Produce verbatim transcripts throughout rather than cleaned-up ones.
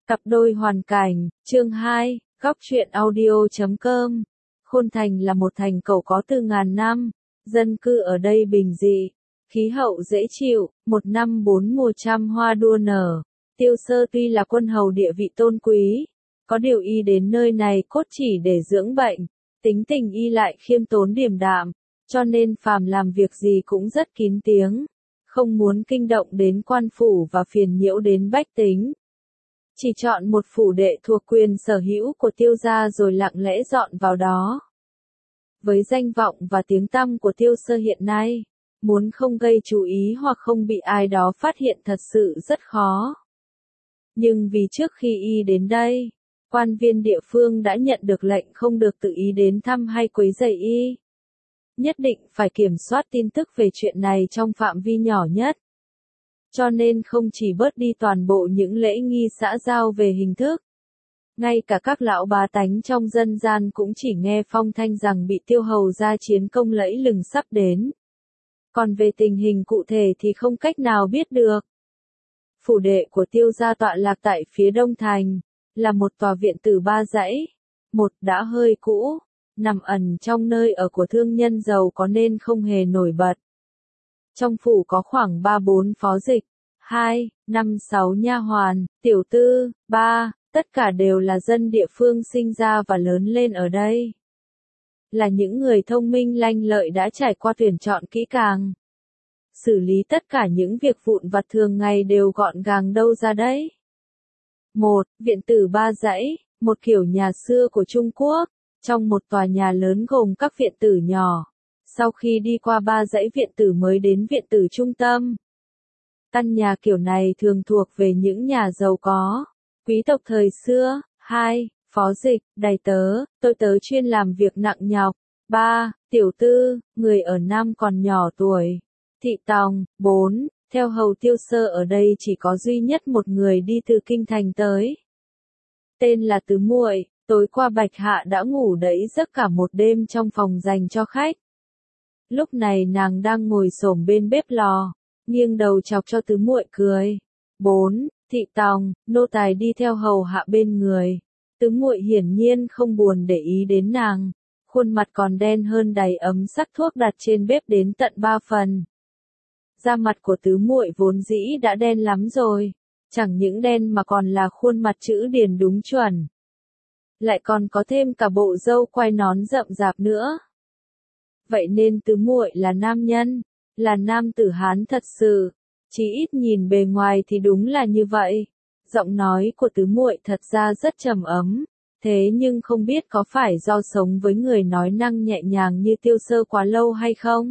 Cặp đôi hoàn cảnh, chương hai, góc truyện audio chấm com. Khôn Thành là một thành cổ có từ ngàn năm, dân cư ở đây bình dị, khí hậu dễ chịu, một năm bốn mùa trăm hoa đua nở. Tiêu Sơ tuy là quân hầu địa vị tôn quý, có điều y đến nơi này cốt chỉ để dưỡng bệnh, tính tình y lại khiêm tốn điềm đạm, cho nên phàm làm việc gì cũng rất kín tiếng, không muốn kinh động đến quan phủ và phiền nhiễu đến bách tính. Chỉ chọn một phủ đệ thuộc quyền sở hữu của Tiêu gia rồi lặng lẽ dọn vào đó. Với danh vọng và tiếng tăm của Tiêu Sơ hiện nay, muốn không gây chú ý hoặc không bị ai đó phát hiện thật sự rất khó. Nhưng vì trước khi y đến đây, quan viên địa phương đã nhận được lệnh không được tự ý đến thăm hay quấy rầy y. Nhất định phải kiểm soát tin tức về chuyện này trong phạm vi nhỏ nhất. Cho nên không chỉ bớt đi toàn bộ những lễ nghi xã giao về hình thức. Ngay cả các lão bá tánh trong dân gian cũng chỉ nghe phong thanh rằng bị Tiêu hầu gia chiến công lẫy lừng sắp đến. Còn về tình hình cụ thể thì không cách nào biết được. Phủ đệ của Tiêu gia tọa lạc tại phía đông thành, là một tòa viện tử ba dãy, một đã hơi cũ, nằm ẩn trong nơi ở của thương nhân giàu có nên không hề nổi bật. Trong phủ có khoảng ba bốn phó dịch, hai, năm sáu nha hoàn, tiểu tư, ba, tất cả đều là dân địa phương sinh ra và lớn lên ở đây. Là những người thông minh lanh lợi đã trải qua tuyển chọn kỹ càng. Xử lý tất cả những việc vụn vặt thường ngày đều gọn gàng đâu ra đấy. Một, viện tử ba dãy, một kiểu nhà xưa của Trung Quốc, trong một tòa nhà lớn gồm các viện tử nhỏ. Sau khi đi qua ba dãy viện tử mới đến viện tử trung tâm. Căn nhà kiểu này thường thuộc về những nhà giàu có, quý tộc thời xưa. Hai, phó dịch, đầy tớ, tôi tớ chuyên làm việc nặng nhọc. Ba, tiểu tư, người ở năm còn nhỏ tuổi. Thị tòng. Bốn, theo hầu Tiêu Sơ ở đây chỉ có duy nhất một người đi từ kinh thành tới. Tên là Tứ Muội. Tối qua Bạch Hạ đã ngủ đẫy giấc cả một đêm trong phòng dành cho khách. Lúc này nàng đang ngồi xổm bên bếp lò, nghiêng đầu chọc cho Tứ Muội cười. Bốn, thị tòng, nô tài đi theo hầu hạ bên người. Tứ Muội hiển nhiên không buồn để ý đến nàng, khuôn mặt còn đen hơn đầy ấm sắc thuốc đặt trên bếp đến tận ba phần. Da mặt của Tứ Muội vốn dĩ đã đen lắm rồi, chẳng những đen mà còn là khuôn mặt chữ điền đúng chuẩn. Lại còn có thêm cả bộ râu quai nón rậm rạp nữa. Vậy nên Tứ Muội là nam nhân, là nam tử Hán thật sự, chỉ ít nhìn bề ngoài thì đúng là như vậy. Giọng nói của Tứ Muội thật ra rất trầm ấm, thế nhưng không biết có phải do sống với người nói năng nhẹ nhàng như Tiêu Sơ quá lâu hay không?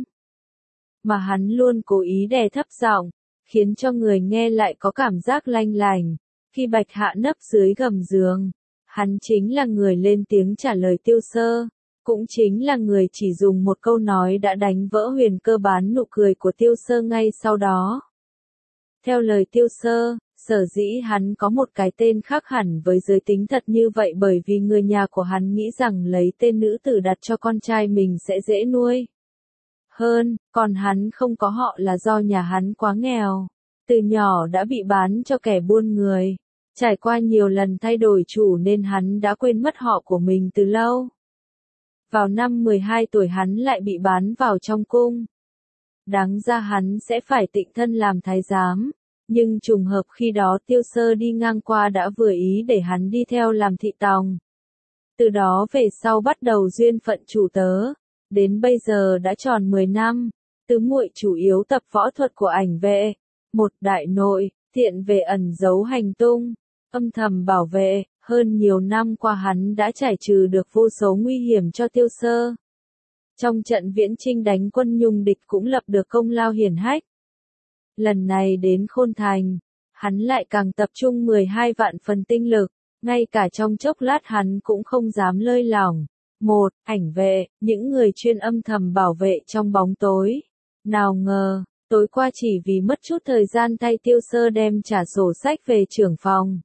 Mà hắn luôn cố ý đè thấp giọng, khiến cho người nghe lại có cảm giác lanh lành. Khi Bạch Hạ nấp dưới gầm giường, hắn chính là người lên tiếng trả lời Tiêu Sơ. Cũng chính là người chỉ dùng một câu nói đã đánh vỡ huyền cơ bán nụ cười của Tiêu Sơ ngay sau đó. Theo lời Tiêu Sơ, sở dĩ hắn có một cái tên khác hẳn với giới tính thật như vậy bởi vì người nhà của hắn nghĩ rằng lấy tên nữ tử đặt cho con trai mình sẽ dễ nuôi hơn, còn hắn không có họ là do nhà hắn quá nghèo. Từ nhỏ đã bị bán cho kẻ buôn người. Trải qua nhiều lần thay đổi chủ nên hắn đã quên mất họ của mình từ lâu. Vào năm mười hai tuổi hắn lại bị bán vào trong cung. Đáng ra hắn sẽ phải tịnh thân làm thái giám, nhưng trùng hợp khi đó Tiêu Sơ đi ngang qua đã vừa ý để hắn đi theo làm thị tòng. Từ đó về sau bắt đầu duyên phận chủ tớ, đến bây giờ đã tròn mười năm. Tứ Muội chủ yếu tập võ thuật của ảnh vệ, một đại nội, thiện về ẩn giấu hành tung, âm thầm bảo vệ. Hơn nhiều năm qua hắn đã trải trừ được vô số nguy hiểm cho Tiêu Sơ. Trong trận viễn chinh đánh quân Nhung địch cũng lập được công lao hiển hách. Lần này đến Khôn Thành, hắn lại càng tập trung mười hai vạn phần tinh lực, ngay cả trong chốc lát hắn cũng không dám lơi lỏng. Một, ảnh vệ, những người chuyên âm thầm bảo vệ trong bóng tối. Nào ngờ, tối qua chỉ vì mất chút thời gian thay Tiêu Sơ đem trả sổ sách về trưởng phòng.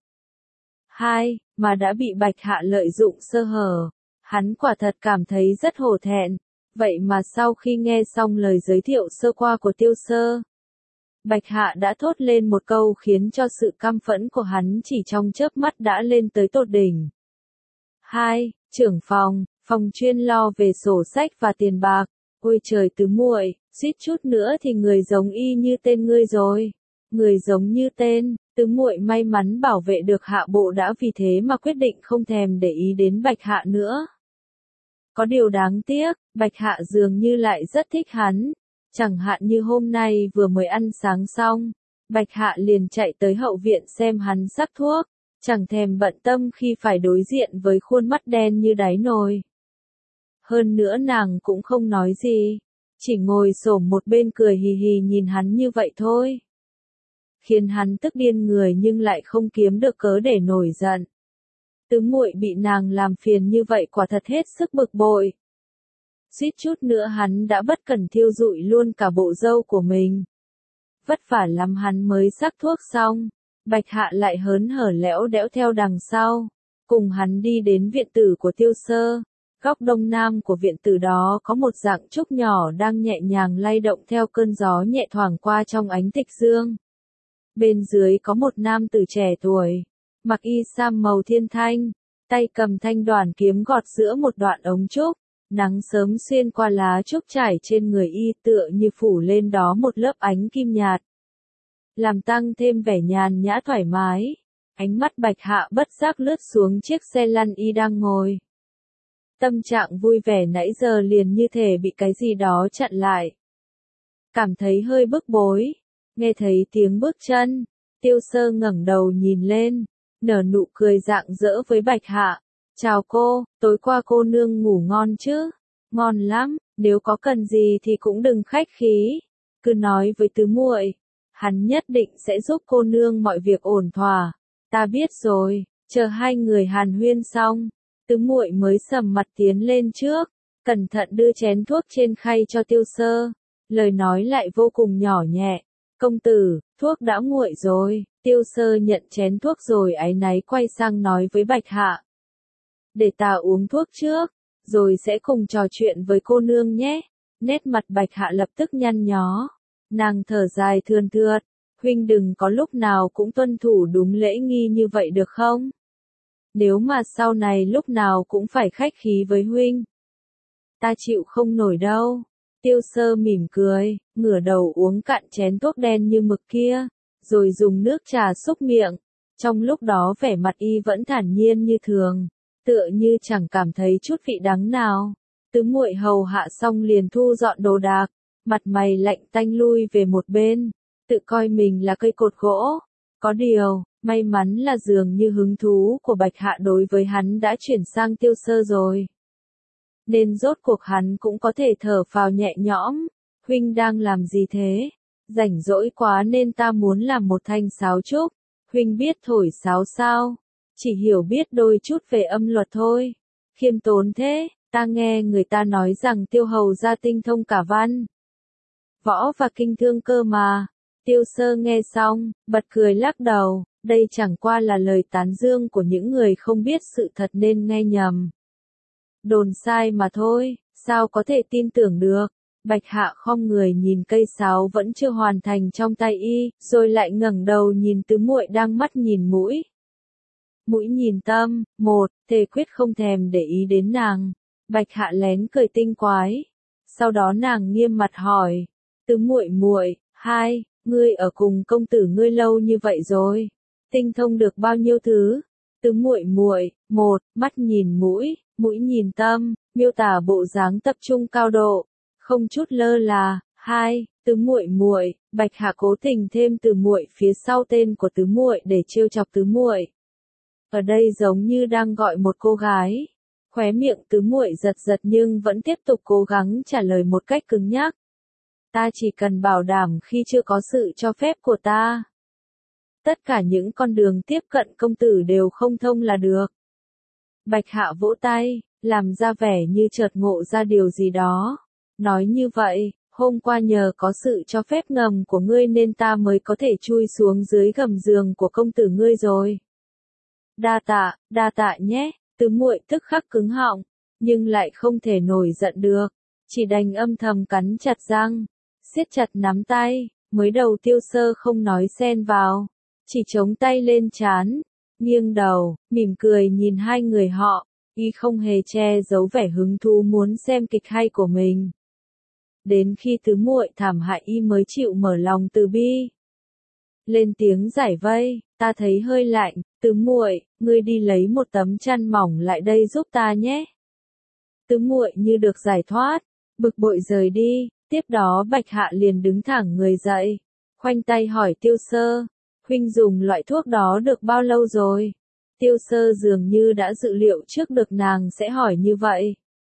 Hai, mà đã bị Bạch Hạ lợi dụng sơ hở. Hắn quả thật cảm thấy rất hổ thẹn. Vậy mà sau khi nghe xong lời giới thiệu sơ qua của Tiêu Sơ, Bạch Hạ đã thốt lên một câu khiến cho sự căm phẫn của hắn chỉ trong chớp mắt đã lên tới tột đỉnh. Hai, trưởng phòng, phòng chuyên lo về sổ sách và tiền bạc. Ôi trời Tứ muội, suýt chút nữa thì người giống y như tên ngươi rồi. Người giống như tên, Tứ muội may mắn bảo vệ được Hạ bộ đã vì thế mà quyết định không thèm để ý đến Bạch Hạ nữa. Có điều đáng tiếc, Bạch Hạ dường như lại rất thích hắn. Chẳng hạn như hôm nay vừa mới ăn sáng xong, Bạch Hạ liền chạy tới hậu viện xem hắn sắc thuốc, chẳng thèm bận tâm khi phải đối diện với khuôn mắt đen như đáy nồi. Hơn nữa nàng cũng không nói gì, chỉ ngồi xổm một bên cười hì hì nhìn hắn như vậy thôi. Khiến hắn tức điên người nhưng lại không kiếm được cớ để nổi giận. Tứ muội bị nàng làm phiền như vậy quả thật hết sức bực bội. Suýt chút nữa hắn đã bất cẩn thiêu rụi luôn cả bộ râu của mình. Vất vả lắm hắn mới sắc thuốc xong, Bạch Hạ lại hớn hở lẽo đẽo theo đằng sau, cùng hắn đi đến viện tử của Tiêu Sơ. Góc đông nam của viện tử đó có một dạng trúc nhỏ đang nhẹ nhàng lay động theo cơn gió nhẹ thoảng qua trong ánh tịch dương. Bên dưới có một nam tử trẻ tuổi, mặc y sam màu thiên thanh, tay cầm thanh đoàn kiếm gọt giữa một đoạn ống trúc. Nắng sớm xuyên qua lá trúc trải trên người y tựa như phủ lên đó một lớp ánh kim nhạt. Làm tăng thêm vẻ nhàn nhã thoải mái, ánh mắt Bạch Hạ bất giác lướt xuống chiếc xe lăn y đang ngồi. Tâm trạng vui vẻ nãy giờ liền như thể bị cái gì đó chặn lại. Cảm thấy hơi bức bối, nghe thấy tiếng bước chân, Tiêu Sơ ngẩng đầu nhìn lên, nở nụ cười rạng rỡ với Bạch Hạ. Chào cô, tối qua cô nương ngủ ngon chứ? Ngon lắm, nếu có cần gì thì cũng đừng khách khí. Cứ nói với Tứ muội, hắn nhất định sẽ giúp cô nương mọi việc ổn thỏa. Ta biết rồi, chờ hai người hàn huyên xong, Tứ muội mới sầm mặt tiến lên trước, cẩn thận đưa chén thuốc trên khay cho Tiêu Sơ. Lời nói lại vô cùng nhỏ nhẹ. Công tử, thuốc đã nguội rồi. Tiêu Sơ nhận chén thuốc rồi áy náy quay sang nói với Bạch Hạ. Để ta uống thuốc trước, rồi sẽ cùng trò chuyện với cô nương nhé. Nét mặt Bạch Hạ lập tức nhăn nhó. Nàng thở dài thườn thượt, huynh đừng có lúc nào cũng tuân thủ đúng lễ nghi như vậy được không? Nếu mà sau này lúc nào cũng phải khách khí với huynh, ta chịu không nổi đâu. Tiêu Sơ mỉm cười, ngửa đầu uống cạn chén thuốc đen như mực kia, rồi dùng nước trà xúc miệng. Trong lúc đó vẻ mặt y vẫn thản nhiên như thường, tựa như chẳng cảm thấy chút vị đắng nào. Tứ muội hầu hạ xong liền thu dọn đồ đạc, mặt mày lạnh tanh lui về một bên, tự coi mình là cây cột gỗ. Có điều, may mắn là dường như hứng thú của Bạch Hạ đối với hắn đã chuyển sang Tiêu Sơ rồi. Nên rốt cuộc hắn cũng có thể thở phào nhẹ nhõm. Huynh đang làm gì thế? Rảnh rỗi quá nên ta muốn làm một thanh sáo trúc. Huynh biết thổi sáo sao? Chỉ hiểu biết đôi chút về âm luật thôi. Khiêm tốn thế, ta nghe người ta nói rằng Tiêu hầu gia tinh thông cả văn, võ và kinh thương cơ mà. Tiêu Sơ nghe xong, bật cười lắc đầu, đây chẳng qua là lời tán dương của những người không biết sự thật nên nghe nhầm. Đồn sai mà thôi, sao có thể tin tưởng được. Bạch Hạ khom người nhìn cây sáo vẫn chưa hoàn thành trong tay y, rồi lại ngẩng đầu nhìn Tứ muội đang mắt nhìn mũi. Mũi nhìn tâm, một, thề quyết không thèm để ý đến nàng. Bạch Hạ lén cười tinh quái. Sau đó nàng nghiêm mặt hỏi, Tứ muội muội, hai, ngươi ở cùng công tử ngươi lâu như vậy rồi, tinh thông được bao nhiêu thứ? Tứ muội muội, một, mắt nhìn mũi, mũi nhìn tâm, miêu tả bộ dáng tập trung cao độ, không chút lơ là. Hai, Tứ muội muội, Bạch Hạ cố tình thêm từ muội phía sau tên của Tứ muội để trêu chọc Tứ muội. Ở đây giống như đang gọi một cô gái. Khóe miệng Tứ muội giật giật nhưng vẫn tiếp tục cố gắng trả lời một cách cứng nhắc. Ta chỉ cần bảo đảm khi chưa có sự cho phép của ta, tất cả những con đường tiếp cận công tử đều không thông là được. Bạch Hạ vỗ tay, làm ra vẻ như chợt ngộ ra điều gì đó. Nói như vậy, hôm qua nhờ có sự cho phép ngầm của ngươi nên ta mới có thể chui xuống dưới gầm giường của công tử ngươi rồi. Đa tạ, đa tạ nhé. Tứ muội tức khắc cứng họng, nhưng lại không thể nổi giận được, chỉ đành âm thầm cắn chặt răng, siết chặt nắm tay, Mới đầu Tiêu Sơ không nói xen vào, chỉ chống tay lên trán, nghiêng đầu, mỉm cười nhìn hai người họ, y không hề che giấu vẻ hứng thú muốn xem kịch hay của mình. Đến khi tứ muội thảm hại y mới chịu mở lòng từ bi. Lên tiếng giải vây, ta thấy hơi lạnh, tứ muội, ngươi đi lấy một tấm chăn mỏng lại đây giúp ta nhé. Tứ muội như được giải thoát, bực bội rời đi, tiếp đó Bạch Hạ liền đứng thẳng người dậy, khoanh tay hỏi Tiêu Sơ, huynh dùng loại thuốc đó được bao lâu rồi? Tiêu Sơ dường như đã dự liệu trước được nàng sẽ hỏi như vậy.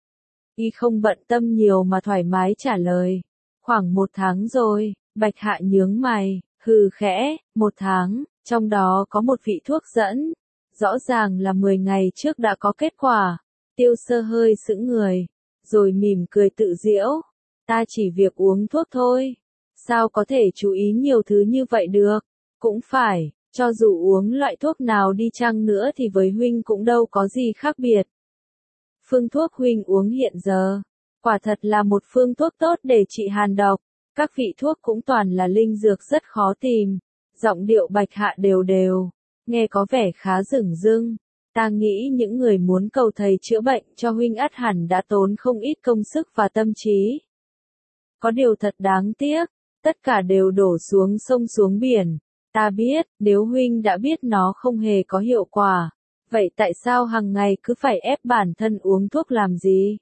Y không bận tâm nhiều mà thoải mái trả lời, khoảng một tháng rồi. Bạch Hạ nhướng mày, hừ khẽ, một tháng, trong đó có một vị thuốc dẫn, rõ ràng là mười ngày trước đã có kết quả. Tiêu Sơ hơi sững người, rồi mỉm cười tự giễu, ta chỉ việc uống thuốc thôi, sao có thể chú ý nhiều thứ như vậy được, cũng phải, cho dù uống loại thuốc nào đi chăng nữa thì với huynh cũng đâu có gì khác biệt. Phương thuốc huynh uống hiện giờ, quả thật là một phương thuốc tốt để trị hàn độc, các vị thuốc cũng toàn là linh dược rất khó tìm. Giọng điệu Bạch Hạ đều đều, nghe có vẻ khá dửng dưng. Ta nghĩ những người muốn cầu thầy chữa bệnh cho huynh ắt hẳn đã tốn không ít công sức và tâm trí. Có điều thật đáng tiếc, tất cả đều đổ xuống sông xuống biển. Ta biết, nếu huynh đã biết nó không hề có hiệu quả, vậy tại sao hàng ngày cứ phải ép bản thân uống thuốc làm gì?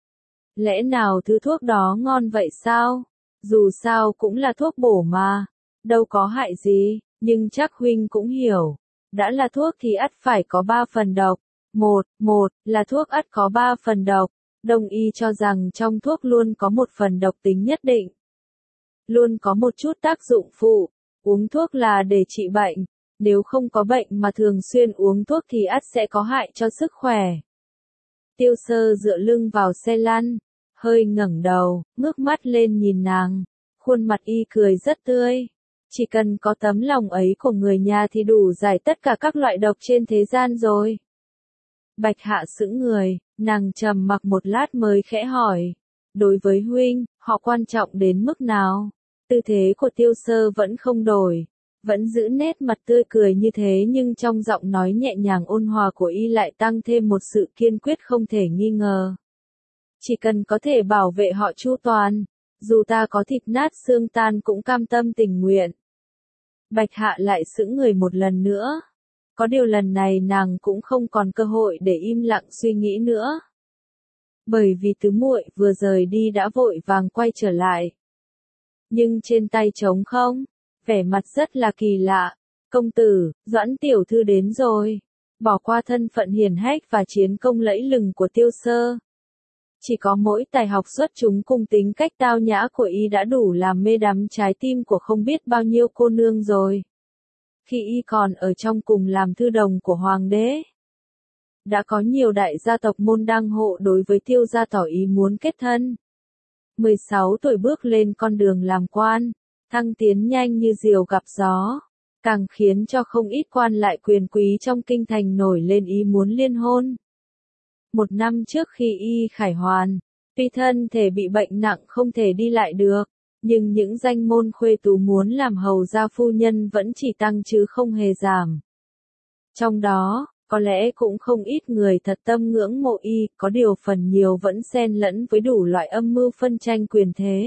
Lẽ nào thứ thuốc đó ngon vậy sao? Dù sao cũng là thuốc bổ mà, đâu có hại gì, nhưng chắc huynh cũng hiểu. Đã là thuốc thì ắt phải có ba phần độc. Một, một, là thuốc ắt có ba phần độc. Đông y cho rằng trong thuốc luôn có một phần độc tính nhất định. Luôn có một chút tác dụng phụ. Uống thuốc là để trị bệnh. Nếu không có bệnh mà thường xuyên uống thuốc thì ắt sẽ có hại cho sức khỏe. Tiêu Sơ dựa lưng vào xe lăn, hơi ngẩng đầu, ngước mắt lên nhìn nàng. Khuôn mặt y cười rất tươi. Chỉ cần có tấm lòng ấy của người nhà thì đủ giải tất cả các loại độc trên thế gian rồi. Bạch Hạ sững người, nàng trầm mặc một lát mới khẽ hỏi. Đối với huynh, họ quan trọng đến mức nào? Tư thế của Tiêu Sơ vẫn không đổi, vẫn giữ nét mặt tươi cười như thế nhưng trong giọng nói nhẹ nhàng ôn hòa của y lại tăng thêm một sự kiên quyết không thể nghi ngờ. Chỉ cần có thể bảo vệ họ chu toàn, dù ta có thịt nát xương tan cũng cam tâm tình nguyện. Bạch Hạ lại sững người một lần nữa. Có điều lần này nàng cũng không còn cơ hội để im lặng suy nghĩ nữa. Bởi vì tứ muội vừa rời đi đã vội vàng quay trở lại. Nhưng trên tay trống không, vẻ mặt rất là kỳ lạ. Công tử, Doãn tiểu thư đến rồi. Bỏ qua thân phận hiển hách và chiến công lẫy lừng của Tiêu Sơ. Chỉ có mỗi tài học xuất chúng cùng tính cách tao nhã của y đã đủ làm mê đắm trái tim của không biết bao nhiêu cô nương rồi. Khi y còn ở trong cùng làm thư đồng của hoàng đế, đã có nhiều đại gia tộc môn đăng hộ đối với Tiêu gia tỏ ý muốn kết thân. mười sáu tuổi bước lên con đường làm quan, thăng tiến nhanh như diều gặp gió, càng khiến cho không ít quan lại quyền quý trong kinh thành nổi lên ý muốn liên hôn. Một năm trước khi y khải hoàn, tuy thân thể bị bệnh nặng không thể đi lại được, nhưng những danh môn khuê tú muốn làm hầu gia phu nhân vẫn chỉ tăng chứ không hề giảm. Trong đó, có lẽ cũng không ít người thật tâm ngưỡng mộ y, có điều phần nhiều vẫn xen lẫn với đủ loại âm mưu phân tranh quyền thế.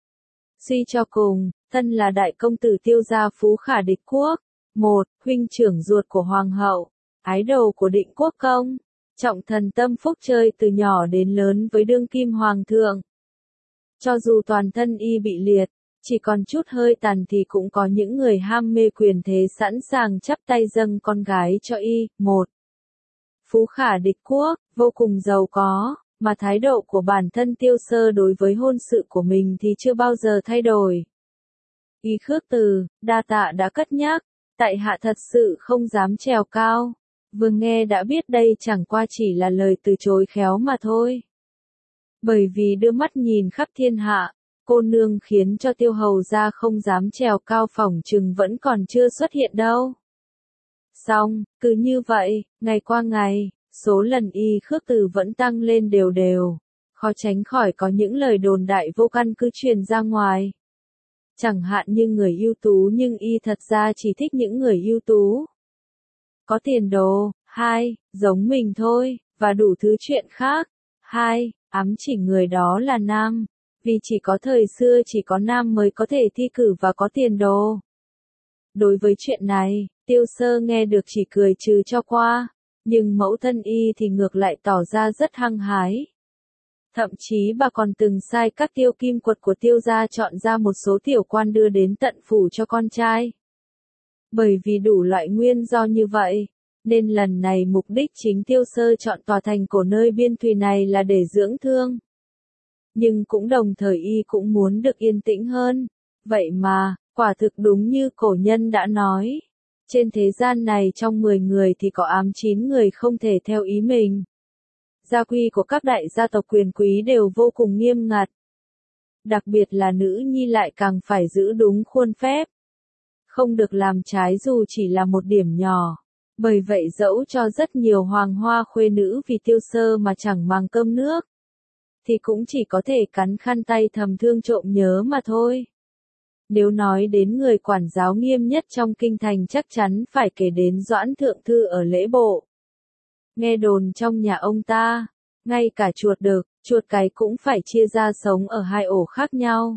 Suy cho cùng, thân là đại công tử Tiêu gia Phú Khả địch quốc, một, huynh trưởng ruột của hoàng hậu, ái đồ của Định Quốc công, trọng thần tâm phúc chơi từ nhỏ đến lớn với đương kim hoàng thượng. Cho dù toàn thân y bị liệt, chỉ còn chút hơi tàn thì cũng có những người ham mê quyền thế sẵn sàng chắp tay dâng con gái cho y. Một, Phú Khả địch quốc, vô cùng giàu có, mà thái độ của bản thân Tiêu Sơ đối với hôn sự của mình thì chưa bao giờ thay đổi. Y khước từ, đa tạ đã cất nhắc, tại hạ thật sự không dám trèo cao. Vừa nghe đã biết đây chẳng qua chỉ là lời từ chối khéo mà thôi. Bởi vì đưa mắt nhìn khắp thiên hạ, cô nương khiến cho Tiêu hầu gia không dám trèo cao phỏng chừng vẫn còn chưa xuất hiện đâu. Xong, cứ như vậy, ngày qua ngày, số lần y khước từ vẫn tăng lên đều đều, khó tránh khỏi có những lời đồn đại vô căn cứ truyền ra ngoài. Chẳng hạn như người ưu tú nhưng y thật ra chỉ thích những người ưu tú. Có tiền đồ. Hai. Giống mình thôi, và đủ thứ chuyện khác. Hai. Ám chỉ người đó là nam. Vì chỉ có thời xưa chỉ có nam mới có thể thi cử và có tiền đồ. Đối với chuyện này, Tiêu Sơ nghe được chỉ cười trừ cho qua. Nhưng mẫu thân y thì ngược lại tỏ ra rất hăng hái. Thậm chí bà còn từng sai các tiêu kim quật của Tiêu gia chọn ra một số tiểu quan đưa đến tận phủ cho con trai. Bởi vì đủ loại nguyên do như vậy, nên lần này mục đích chính Tiêu Sơ chọn tòa thành cổ nơi biên thùy này là để dưỡng thương. Nhưng cũng đồng thời y cũng muốn được yên tĩnh hơn. Vậy mà, quả thực đúng như cổ nhân đã nói. Trên thế gian này trong mười người thì có ám chín người không thể theo ý mình. Gia quy của các đại gia tộc quyền quý đều vô cùng nghiêm ngặt. Đặc biệt là nữ nhi lại càng phải giữ đúng khuôn phép. Không được làm trái dù chỉ là một điểm nhỏ. Bởi vậy dẫu cho rất nhiều hoàng hoa khuê nữ vì Tiêu Sơ mà chẳng mang cơm nước, thì cũng chỉ có thể cắn khăn tay thầm thương trộm nhớ mà thôi. Nếu nói đến người quản giáo nghiêm nhất trong kinh thành chắc chắn phải kể đến Doãn Thượng Thư ở Lễ Bộ. Nghe đồn trong nhà ông ta, ngay cả chuột đực, chuột cái cũng phải chia ra sống ở hai ổ khác nhau.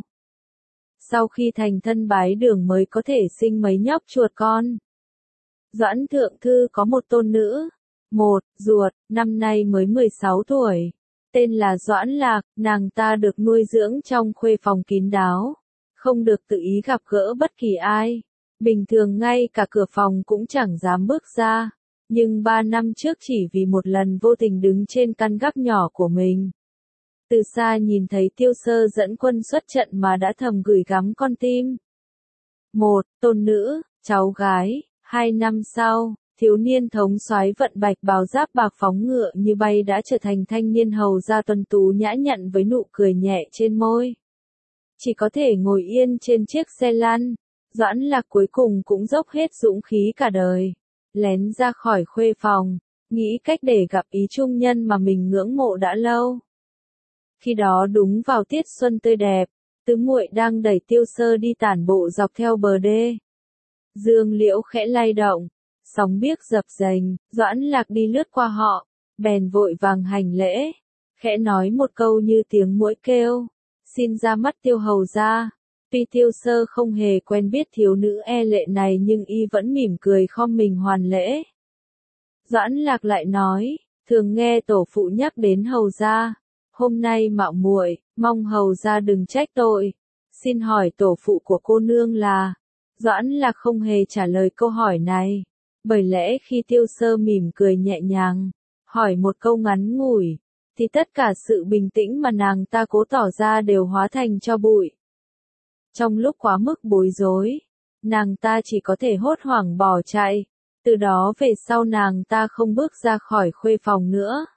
Sau khi thành thân bái đường mới có thể sinh mấy nhóc chuột con. Doãn Thượng Thư có một tôn nữ, một ruột, năm nay mới mười sáu tuổi, tên là Doãn Lạc, nàng ta được nuôi dưỡng trong khuê phòng kín đáo, không được tự ý gặp gỡ bất kỳ ai, bình thường ngay cả cửa phòng cũng chẳng dám bước ra, nhưng ba năm trước chỉ vì một lần vô tình đứng trên căn gác nhỏ của mình. Từ xa nhìn thấy Tiêu Sơ dẫn quân xuất trận mà đã thầm gửi gắm con tim. Một, tôn nữ, cháu gái. Hai năm sau, thiếu niên thống soái vận bạch bào giáp bạc phóng ngựa như bay đã trở thành thanh niên hầu gia tuấn tú nhã nhặn với nụ cười nhẹ trên môi. Chỉ có thể ngồi yên trên chiếc xe lăn, Doãn Lạc cuối cùng cũng dốc hết dũng khí cả đời, lén ra khỏi khuê phòng, nghĩ cách để gặp ý trung nhân mà mình ngưỡng mộ đã lâu. Khi đó đúng vào tiết xuân tươi đẹp, tứ muội đang đẩy Tiêu Sơ đi tản bộ dọc theo bờ đê. Dương liễu khẽ lay động, sóng biếc dập dềnh, Doãn Lạc đi lướt qua họ, bèn vội vàng hành lễ, khẽ nói một câu như tiếng muỗi kêu, xin ra mắt Tiêu hầu gia. Tuy Tiêu Sơ không hề quen biết thiếu nữ e lệ này nhưng y vẫn mỉm cười khom mình hoàn lễ. Doãn Lạc lại nói, thường nghe tổ phụ nhắc đến hầu gia, hôm nay mạo muội, mong hầu gia đừng trách tội. Xin hỏi tổ phụ của cô nương là? Doãn Lạc không hề trả lời câu hỏi này, bởi lẽ khi Tiêu Sơ mỉm cười nhẹ nhàng, hỏi một câu ngắn ngủi, thì tất cả sự bình tĩnh mà nàng ta cố tỏ ra đều hóa thành tro bụi. Trong lúc quá mức bối rối, nàng ta chỉ có thể hốt hoảng bỏ chạy, từ đó về sau nàng ta không bước ra khỏi khuê phòng nữa.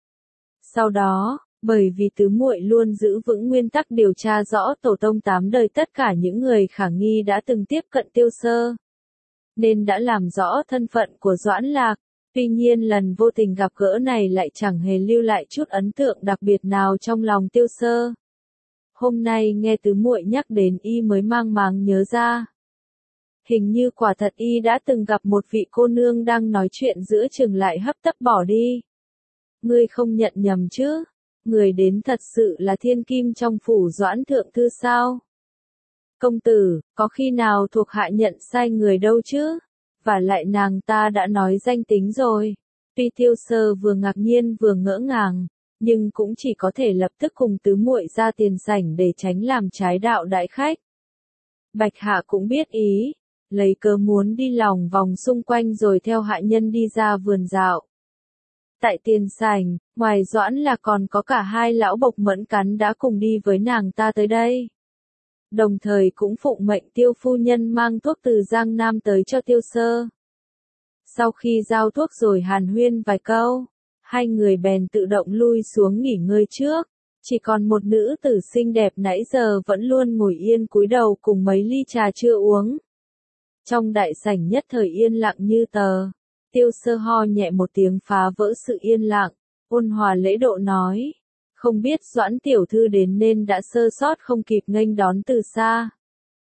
Sau đó, bởi vì tứ muội luôn giữ vững nguyên tắc điều tra rõ tổ tông tám đời tất cả những người khả nghi đã từng tiếp cận Tiêu Sơ, nên đã làm rõ thân phận của Doãn Lạc. Tuy nhiên lần vô tình gặp gỡ này lại chẳng hề lưu lại chút ấn tượng đặc biệt nào trong lòng Tiêu Sơ. Hôm nay nghe tứ muội nhắc đến y mới mang máng nhớ ra. Hình như quả thật y đã từng gặp một vị cô nương đang nói chuyện giữa chừng lại hấp tấp bỏ đi. Ngươi không nhận nhầm chứ? Người đến thật sự là thiên kim trong phủ Doãn Thượng Thư sao? Công tử, có khi nào thuộc hạ nhận sai người đâu chứ? Và lại nàng ta đã nói danh tính rồi. Tuy Tiêu Sơ vừa ngạc nhiên vừa ngỡ ngàng, nhưng cũng chỉ có thể lập tức cùng tứ muội ra tiền sảnh để tránh làm trái đạo đại khách. Bạch Hạ cũng biết ý, lấy cớ muốn đi lòng vòng xung quanh rồi theo hạ nhân đi ra vườn dạo. Tại tiền sảnh, ngoài Doãn là còn có cả hai lão bộc mẫn cắn đã cùng đi với nàng ta tới đây. Đồng thời cũng phụng mệnh Tiêu phu nhân mang thuốc từ Giang Nam tới cho Tiêu Sơ. Sau khi giao thuốc rồi hàn huyên vài câu, hai người bèn tự động lui xuống nghỉ ngơi trước. Chỉ còn một nữ tử xinh đẹp nãy giờ vẫn luôn ngồi yên cúi đầu cùng mấy ly trà chưa uống. Trong đại sảnh nhất thời yên lặng như tờ. Tiêu Sơ ho nhẹ một tiếng phá vỡ sự yên lặng, ôn hòa lễ độ nói, không biết Doãn tiểu thư đến nên đã sơ sót không kịp nghênh đón từ xa.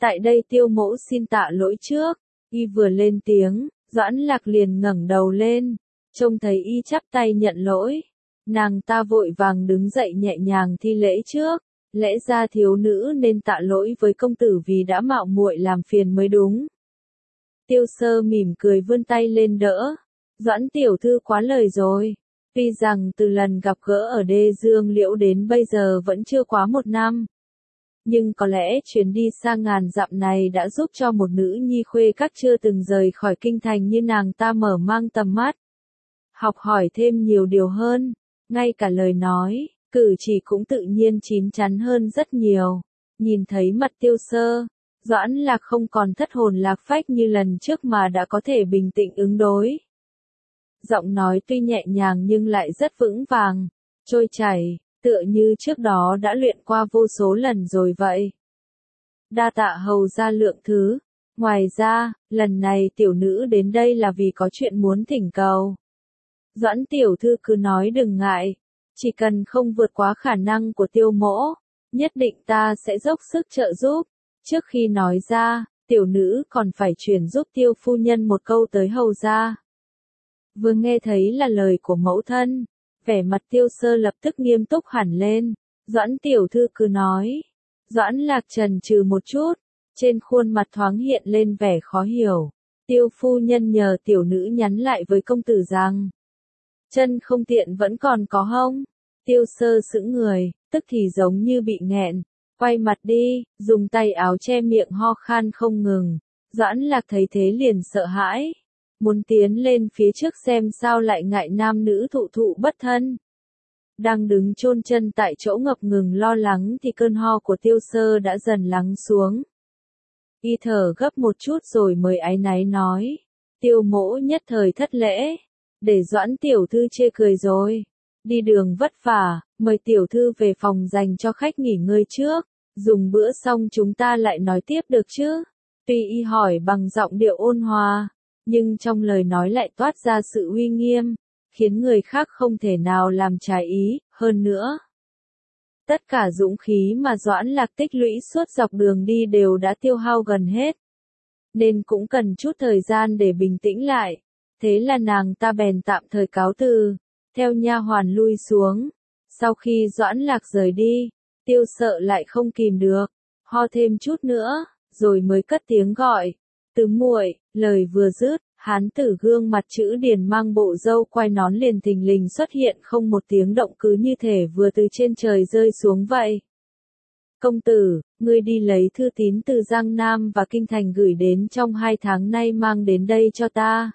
Tại đây Tiêu Mỗ xin tạ lỗi trước. Y vừa lên tiếng, Doãn Lạc liền ngẩng đầu lên, trông thấy y chắp tay nhận lỗi. Nàng ta vội vàng đứng dậy nhẹ nhàng thi lễ trước, lẽ ra thiếu nữ nên tạ lỗi với công tử vì đã mạo muội làm phiền mới đúng. Tiêu Sơ mỉm cười vươn tay lên đỡ, Doãn tiểu thư quá lời rồi. Tuy rằng từ lần gặp gỡ ở Đê Dương Liễu đến bây giờ vẫn chưa quá một năm. Nhưng có lẽ chuyến đi xa ngàn dặm này đã giúp cho một nữ nhi khuê các chưa từng rời khỏi kinh thành như nàng ta mở mang tầm mắt. Học hỏi thêm nhiều điều hơn, ngay cả lời nói, cử chỉ cũng tự nhiên chín chắn hơn rất nhiều. Nhìn thấy mặt Tiêu Sơ, Doãn Lạc không còn thất hồn lạc phách như lần trước mà đã có thể bình tĩnh ứng đối. Giọng nói tuy nhẹ nhàng nhưng lại rất vững vàng, trôi chảy, tựa như trước đó đã luyện qua vô số lần rồi vậy. Đa tạ hầu gia lượng thứ. Ngoài ra, lần này tiểu nữ đến đây là vì có chuyện muốn thỉnh cầu. Doãn tiểu thư cứ nói đừng ngại, chỉ cần không vượt quá khả năng của Tiêu Mỗ, nhất định ta sẽ dốc sức trợ giúp. Trước khi nói ra, tiểu nữ còn phải truyền giúp Tiêu phu nhân một câu tới hầu gia. Vừa nghe thấy là lời của mẫu thân, vẻ mặt Tiêu Sơ lập tức nghiêm túc hẳn lên. Doãn tiểu thư cứ nói. Doãn Lạc chần chừ một chút, trên khuôn mặt thoáng hiện lên vẻ khó hiểu. Tiêu phu nhân nhờ tiểu nữ nhắn lại với công tử rằng, chân không tiện vẫn còn có hông? Tiêu Sơ sững người, tức thì giống như bị nghẹn, quay mặt đi, dùng tay áo che miệng ho khan không ngừng. Doãn Lạc thấy thế liền sợ hãi, muốn tiến lên phía trước xem sao lại ngại nam nữ thụ thụ bất thân. Đang đứng chôn chân tại chỗ ngập ngừng lo lắng thì cơn ho của Tiêu Sơ đã dần lắng xuống. Y thở gấp một chút rồi mới áy náy nói, Tiêu Mỗ nhất thời thất lễ, để Doãn tiểu thư chê cười rồi. Đi đường vất vả, mời tiểu thư về phòng dành cho khách nghỉ ngơi trước, dùng bữa xong chúng ta lại nói tiếp được chứ. Tuy y hỏi bằng giọng điệu ôn hòa, nhưng trong lời nói lại toát ra sự uy nghiêm, khiến người khác không thể nào làm trái ý. Hơn nữa, tất cả dũng khí mà Doãn Lạc tích lũy suốt dọc đường đi đều đã tiêu hao gần hết, nên cũng cần chút thời gian để bình tĩnh lại. Thế là nàng ta bèn tạm thời cáo từ, theo nha hoàn lui xuống. Sau khi Doãn Lạc rời đi, Tiêu Sợ lại không kìm được, ho thêm chút nữa, rồi mới cất tiếng gọi, Tứ muội. Lời vừa dứt, hán tử gương mặt chữ điền mang bộ râu quai nón liền thình lình xuất hiện không một tiếng động, cứ như thể vừa từ trên trời rơi xuống vậy. Công tử, ngươi đi lấy thư tín từ Giang Nam và Kinh Thành gửi đến trong hai tháng nay mang đến đây cho ta.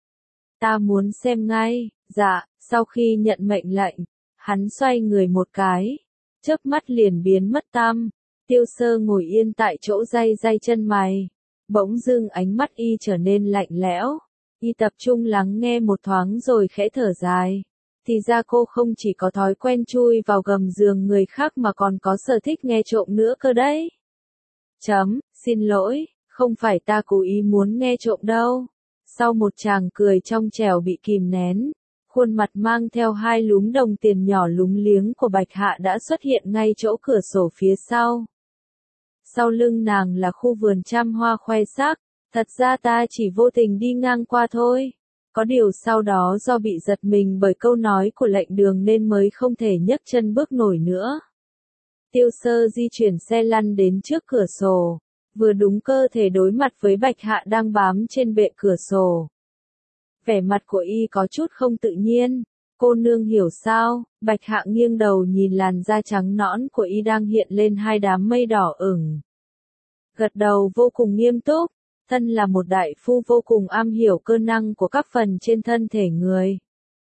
Ta muốn xem ngay. Dạ. Sau khi nhận mệnh lệnh, hắn xoay người một cái, chớp mắt liền biến mất tăm. Tiêu Sơ ngồi yên tại chỗ day day chân mày, bỗng dưng ánh mắt y trở nên lạnh lẽo. Y tập trung lắng nghe một thoáng rồi khẽ thở dài. Thì ra cô không chỉ có thói quen chui vào gầm giường người khác mà còn có sở thích nghe trộm nữa cơ đấy. Chấm, xin lỗi, không phải ta cố ý muốn nghe trộm đâu. Sau một tràng cười trong trẻo bị kìm nén, khuôn mặt mang theo hai lúm đồng tiền nhỏ lúng liếng của Bạch Hạ đã xuất hiện ngay chỗ cửa sổ phía sau. Sau lưng nàng là khu vườn trăm hoa khoe sắc, thật ra ta chỉ vô tình đi ngang qua thôi. Có điều sau đó do bị giật mình bởi câu nói của lệnh đường nên mới không thể nhấc chân bước nổi nữa. Tiêu Sơ di chuyển xe lăn đến trước cửa sổ, vừa đúng cơ thể đối mặt với Bạch Hạ đang bám trên bệ cửa sổ. Vẻ mặt của y có chút không tự nhiên. Cô nương hiểu sao? Bạch Hạ nghiêng đầu nhìn làn da trắng nõn của y đang hiện lên hai đám mây đỏ ửng. Gật đầu vô cùng nghiêm túc, thân là một đại phu vô cùng am hiểu cơ năng của các phần trên thân thể người.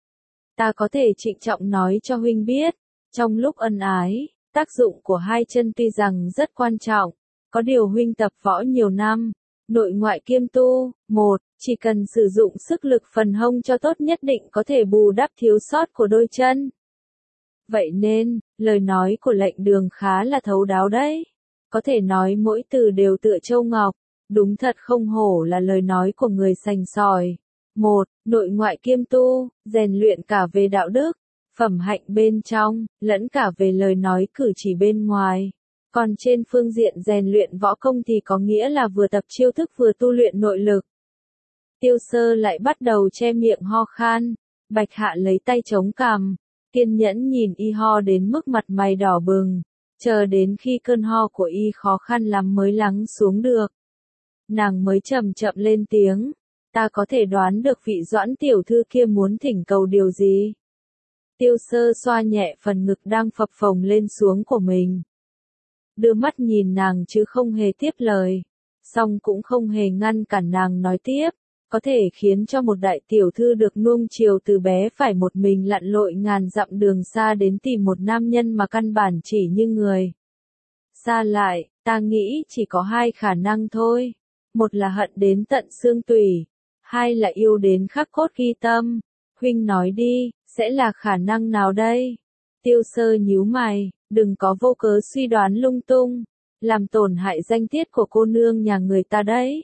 Ta có thể trịnh trọng nói cho huynh biết, trong lúc ân ái, tác dụng của hai chân tuy rằng rất quan trọng, có điều huynh tập võ nhiều năm, nội ngoại kiêm tu, một, chỉ cần sử dụng sức lực phần hông cho tốt nhất định có thể bù đắp thiếu sót của đôi chân. Vậy nên, lời nói của lệnh đường khá là thấu đáo đấy. Có thể nói mỗi từ đều tựa châu ngọc, đúng thật không hổ là lời nói của người sành sỏi. Một, nội ngoại kiêm tu, rèn luyện cả về đạo đức, phẩm hạnh bên trong, lẫn cả về lời nói cử chỉ bên ngoài. Còn trên phương diện rèn luyện võ công thì có nghĩa là vừa tập chiêu thức vừa tu luyện nội lực. Tiêu Sơ lại bắt đầu che miệng ho khan, Bạch Hạ lấy tay chống cằm, kiên nhẫn nhìn y ho đến mức mặt mày đỏ bừng, chờ đến khi cơn ho của y khó khăn lắm mới lắng xuống được. Nàng mới chậm chậm lên tiếng, ta có thể đoán được vị Doãn tiểu thư kia muốn thỉnh cầu điều gì. Tiêu Sơ xoa nhẹ phần ngực đang phập phồng lên xuống của mình. Đưa mắt nhìn nàng chứ không hề tiếp lời, song cũng không hề ngăn cản nàng nói tiếp, có thể khiến cho một đại tiểu thư được nuông chiều từ bé phải một mình lặn lội ngàn dặm đường xa đến tìm một nam nhân mà căn bản chỉ như người. Xa lại, ta nghĩ chỉ có hai khả năng thôi, một là hận đến tận xương tủy, hai là yêu đến khắc cốt ghi tâm. Huynh nói đi, sẽ là khả năng nào đây? Tiêu Sơ nhíu mày, đừng có vô cớ suy đoán lung tung, làm tổn hại danh tiết của cô nương nhà người ta đấy.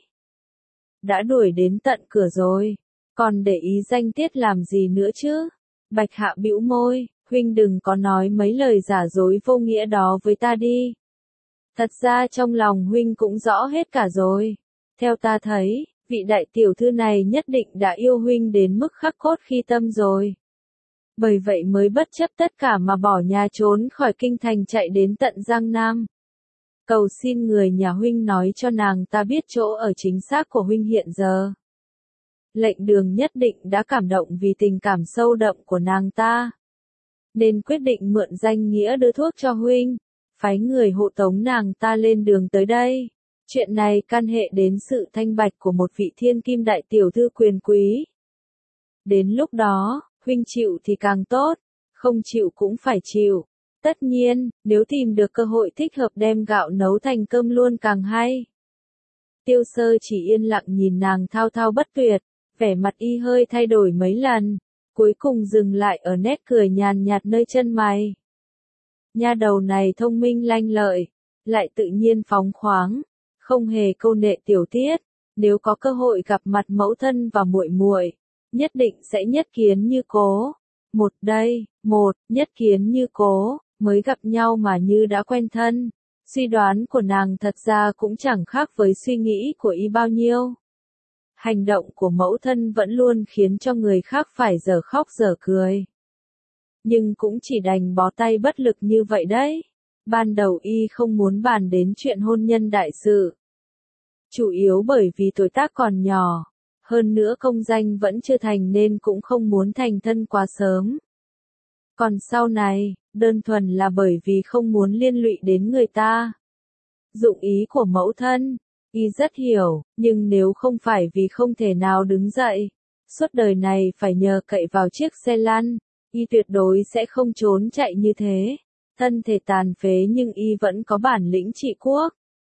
Đã đuổi đến tận cửa rồi, còn để ý danh tiết làm gì nữa chứ? Bạch Hạ bĩu môi, huynh đừng có nói mấy lời giả dối vô nghĩa đó với ta đi. Thật ra trong lòng huynh cũng rõ hết cả rồi. Theo ta thấy, vị đại tiểu thư này nhất định đã yêu huynh đến mức khắc cốt ghi tâm rồi. Bởi vậy mới bất chấp tất cả mà bỏ nhà trốn khỏi kinh thành chạy đến tận Giang Nam. Cầu xin người nhà huynh nói cho nàng ta biết chỗ ở chính xác của huynh hiện giờ. Lệnh Đường nhất định đã cảm động vì tình cảm sâu đậm của nàng ta, nên quyết định mượn danh nghĩa đưa thuốc cho huynh, phái người hộ tống nàng ta lên đường tới đây. Chuyện này can hệ đến sự thanh bạch của một vị thiên kim đại tiểu thư quyền quý. Đến lúc đó, huynh chịu thì càng tốt, không chịu cũng phải chịu. Tất nhiên, nếu tìm được cơ hội thích hợp đem gạo nấu thành cơm luôn càng hay. Tiêu Sơ chỉ yên lặng nhìn nàng thao thao bất tuyệt, vẻ mặt y hơi thay đổi mấy lần, cuối cùng dừng lại ở nét cười nhàn nhạt nơi chân mày. Nha đầu này thông minh lanh lợi, lại tự nhiên phóng khoáng, không hề câu nệ tiểu tiết, nếu có cơ hội gặp mặt mẫu thân và muội muội, nhất định sẽ nhất kiến như cố. Một đây, một, nhất kiến như cố, mới gặp nhau mà như đã quen thân. Suy đoán của nàng thật ra cũng chẳng khác với suy nghĩ của y bao nhiêu. Hành động của mẫu thân vẫn luôn khiến cho người khác phải dở khóc dở cười. Nhưng cũng chỉ đành bó tay bất lực như vậy đấy. Ban đầu y không muốn bàn đến chuyện hôn nhân đại sự. Chủ yếu bởi vì tuổi tác còn nhỏ, hơn nữa công danh vẫn chưa thành nên cũng không muốn thành thân quá sớm. Còn sau này, đơn thuần là bởi vì không muốn liên lụy đến người ta. Dụng ý của mẫu thân, y rất hiểu, nhưng nếu không phải vì không thể nào đứng dậy, suốt đời này phải nhờ cậy vào chiếc xe lăn, y tuyệt đối sẽ không trốn chạy như thế. Thân thể tàn phế nhưng y vẫn có bản lĩnh trị quốc.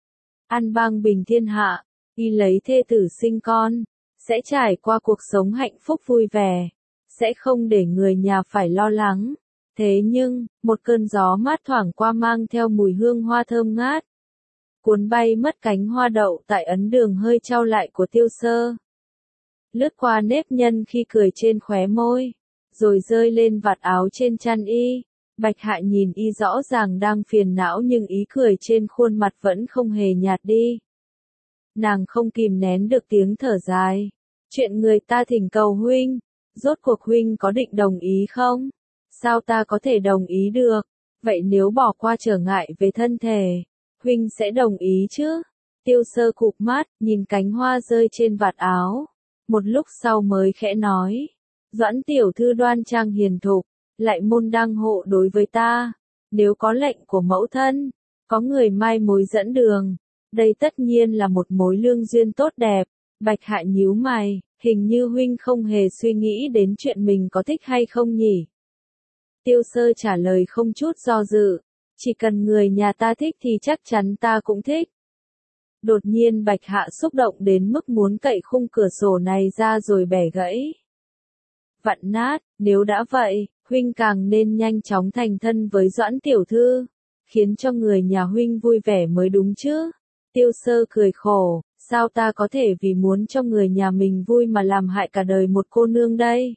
An bang bình thiên hạ, y lấy thê tử sinh con, sẽ trải qua cuộc sống hạnh phúc vui vẻ, sẽ không để người nhà phải lo lắng. Thế nhưng, một cơn gió mát thoảng qua mang theo mùi hương hoa thơm ngát, cuốn bay mất cánh hoa đậu tại ấn đường hơi trao lại của Tiêu Sơ. Lướt qua nếp nhăn khi cười trên khóe môi, rồi rơi lên vạt áo trên chăn y. Bạch Hạ nhìn y rõ ràng đang phiền não nhưng ý cười trên khuôn mặt vẫn không hề nhạt đi. Nàng không kìm nén được tiếng thở dài. Chuyện người ta thỉnh cầu huynh, rốt cuộc huynh có định đồng ý không? Sao ta có thể đồng ý được? Vậy nếu bỏ qua trở ngại về thân thể, huynh sẽ đồng ý chứ? Tiêu Sơ cụp mắt, nhìn cánh hoa rơi trên vạt áo. Một lúc sau mới khẽ nói. Doãn tiểu thư đoan trang hiền thục, lại môn đăng hộ đối với ta. Nếu có lệnh của mẫu thân, có người mai mối dẫn đường, đây tất nhiên là một mối lương duyên tốt đẹp. Bạch Hạ nhíu mày, hình như huynh không hề suy nghĩ đến chuyện mình có thích hay không nhỉ? Tiêu Sơ trả lời không chút do dự, chỉ cần người nhà ta thích thì chắc chắn ta cũng thích. Đột nhiên Bạch Hạ xúc động đến mức muốn cậy khung cửa sổ này ra rồi bẻ gãy. Vặn nát, nếu đã vậy, huynh càng nên nhanh chóng thành thân với Doãn tiểu thư, khiến cho người nhà huynh vui vẻ mới đúng chứ. Tiêu Sơ cười khổ, sao ta có thể vì muốn cho người nhà mình vui mà làm hại cả đời một cô nương đây?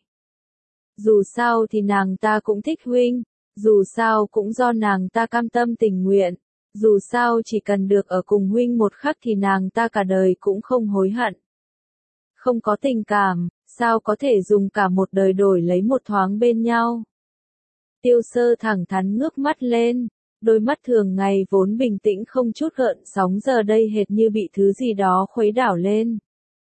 Dù sao thì nàng ta cũng thích huynh, dù sao cũng do nàng ta cam tâm tình nguyện, Dù sao chỉ cần được ở cùng huynh một khắc thì nàng ta cả đời cũng không hối hận. Không có tình cảm, sao có thể dùng cả một đời đổi lấy một thoáng bên nhau. Tiêu Sơ thẳng thắn ngước mắt lên, đôi mắt thường ngày vốn bình tĩnh không chút gợn sóng giờ đây hệt như bị thứ gì đó khuấy đảo lên.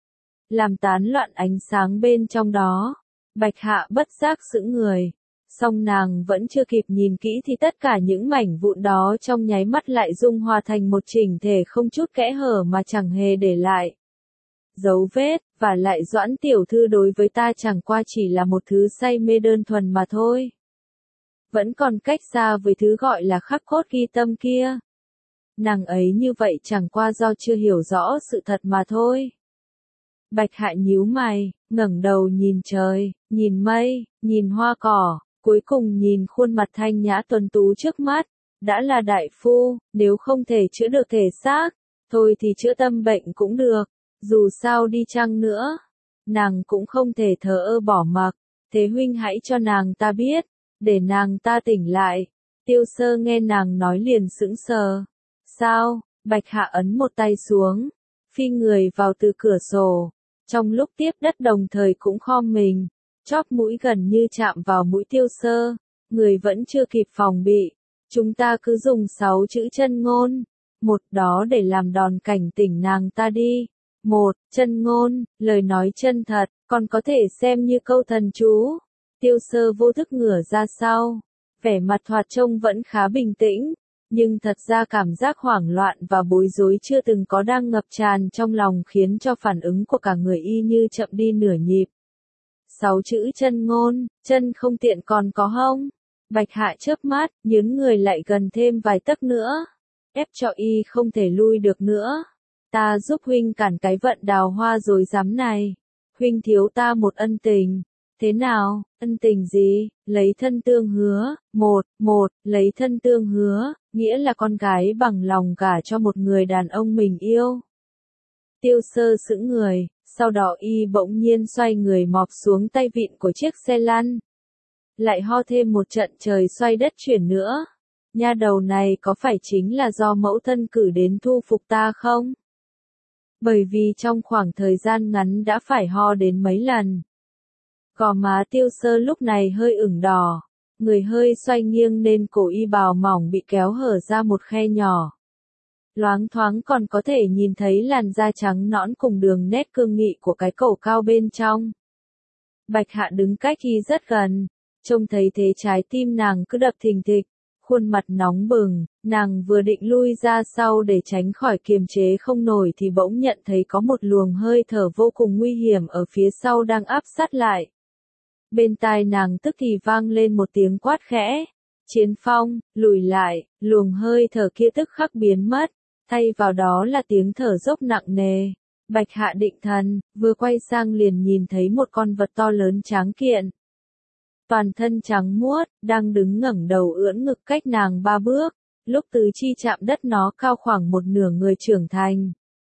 Làm tán loạn ánh sáng bên trong đó, Bạch Hạ bất giác sững người. Song nàng vẫn chưa kịp nhìn kỹ thì tất cả những mảnh vụn đó trong nháy mắt lại dung hòa thành một chỉnh thể không chút kẽ hở mà chẳng hề để lại dấu vết, và lại Doãn tiểu thư đối với ta chẳng qua chỉ là một thứ say mê đơn thuần mà thôi. Vẫn còn cách xa với thứ gọi là khắc cốt ghi tâm kia. Nàng ấy như vậy chẳng qua do chưa hiểu rõ sự thật mà thôi. Bạch Hạ nhíu mày, ngẩng đầu nhìn trời, nhìn mây, nhìn hoa cỏ, cuối cùng nhìn khuôn mặt thanh nhã tuấn tú trước mắt. Đã là đại phu, nếu không thể chữa được thể xác, thôi thì chữa tâm bệnh cũng được. Dù sao đi chăng nữa, nàng cũng không thể thờ ơ bỏ mặc. Thế huynh hãy cho nàng ta biết, để nàng ta tỉnh lại. Tiêu Sơ nghe nàng nói liền sững sờ. Sao? Bạch Hạ ấn một tay xuống, phi người vào từ cửa sổ. Trong lúc tiếp đất đồng thời cũng khom mình, chóp mũi gần như chạm vào mũi Tiêu Sơ. Người vẫn chưa kịp phòng bị. Chúng ta cứ dùng sáu chữ chân ngôn. Một đó để làm đòn cảnh tỉnh nàng ta đi. Một, chân ngôn, lời nói chân thật, còn có thể xem như câu thần chú. Tiêu Sơ vô thức ngửa ra sau. Vẻ mặt thoạt trông vẫn khá bình tĩnh. Nhưng thật ra cảm giác hoảng loạn và bối rối chưa từng có đang ngập tràn trong lòng khiến cho phản ứng của cả người y như chậm đi nửa nhịp. Sáu chữ chân ngôn, chân không tiện còn có hông? Bạch Hạ chớp mắt, nhướng người lại gần thêm vài tấc nữa. Ép cho y không thể lui được nữa. Ta giúp huynh cản cái vận đào hoa dối rắm này. Huynh thiếu ta một ân tình. Thế nào, ân tình gì? Lấy thân tương hứa. Một, một, lấy thân tương hứa, nghĩa là con gái bằng lòng gả cho một người đàn ông mình yêu. Tiêu Sơ sững người, sau đó y bỗng nhiên xoay người mọp xuống tay vịn của chiếc xe lăn. Lại ho thêm một trận trời xoay đất chuyển nữa. Nha đầu này có phải chính là do mẫu thân cử đến thu phục ta không? Bởi vì trong khoảng thời gian ngắn đã phải ho đến mấy lần. Gò má Tiêu Sơ lúc này hơi ửng đỏ, người hơi xoay nghiêng nên cổ y bào mỏng bị kéo hở ra một khe nhỏ. Loáng thoáng còn có thể nhìn thấy làn da trắng nõn cùng đường nét cương nghị của cái cổ cao bên trong. Bạch Hạ đứng cách y rất gần, trông thấy thế trái tim nàng cứ đập thình thịch, khuôn mặt nóng bừng, nàng vừa định lui ra sau để tránh khỏi kiềm chế không nổi thì bỗng nhận thấy có một luồng hơi thở vô cùng nguy hiểm ở phía sau đang áp sát lại. Bên tai nàng tức thì vang lên một tiếng quát khẽ. Chiến Phong, lùi lại, luồng hơi thở kia tức khắc biến mất, thay vào đó là tiếng thở dốc nặng nề. Bạch Hạ định thần, vừa quay sang liền nhìn thấy một con vật to lớn tráng kiện. Toàn thân trắng muốt, đang đứng ngẩng đầu ưỡn ngực cách nàng ba bước, lúc tứ chi chạm đất nó cao khoảng một nửa người trưởng thành.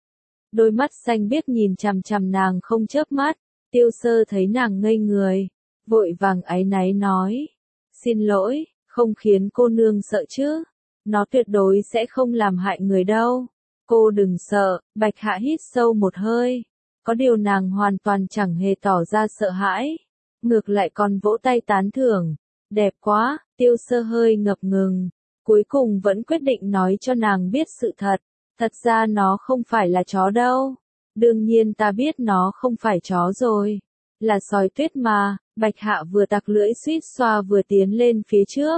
Đôi mắt xanh biếc nhìn chằm chằm nàng không chớp mắt, Tiêu Sơ thấy nàng ngây người, vội vàng áy náy nói. Xin lỗi, không khiến cô nương sợ chứ, nó tuyệt đối sẽ không làm hại người đâu. Cô đừng sợ. Bạch Hạ hít sâu một hơi, có điều nàng hoàn toàn chẳng hề tỏ ra sợ hãi, ngược lại còn vỗ tay tán thưởng. Đẹp quá. Tiêu Sơ hơi ngập ngừng, cuối cùng vẫn quyết định nói cho nàng biết sự thật. Thật ra nó không phải là chó đâu. Đương nhiên ta biết nó không phải chó rồi, là sói tuyết mà. Bạch Hạ vừa tặc lưỡi suýt xoa vừa tiến lên phía trước,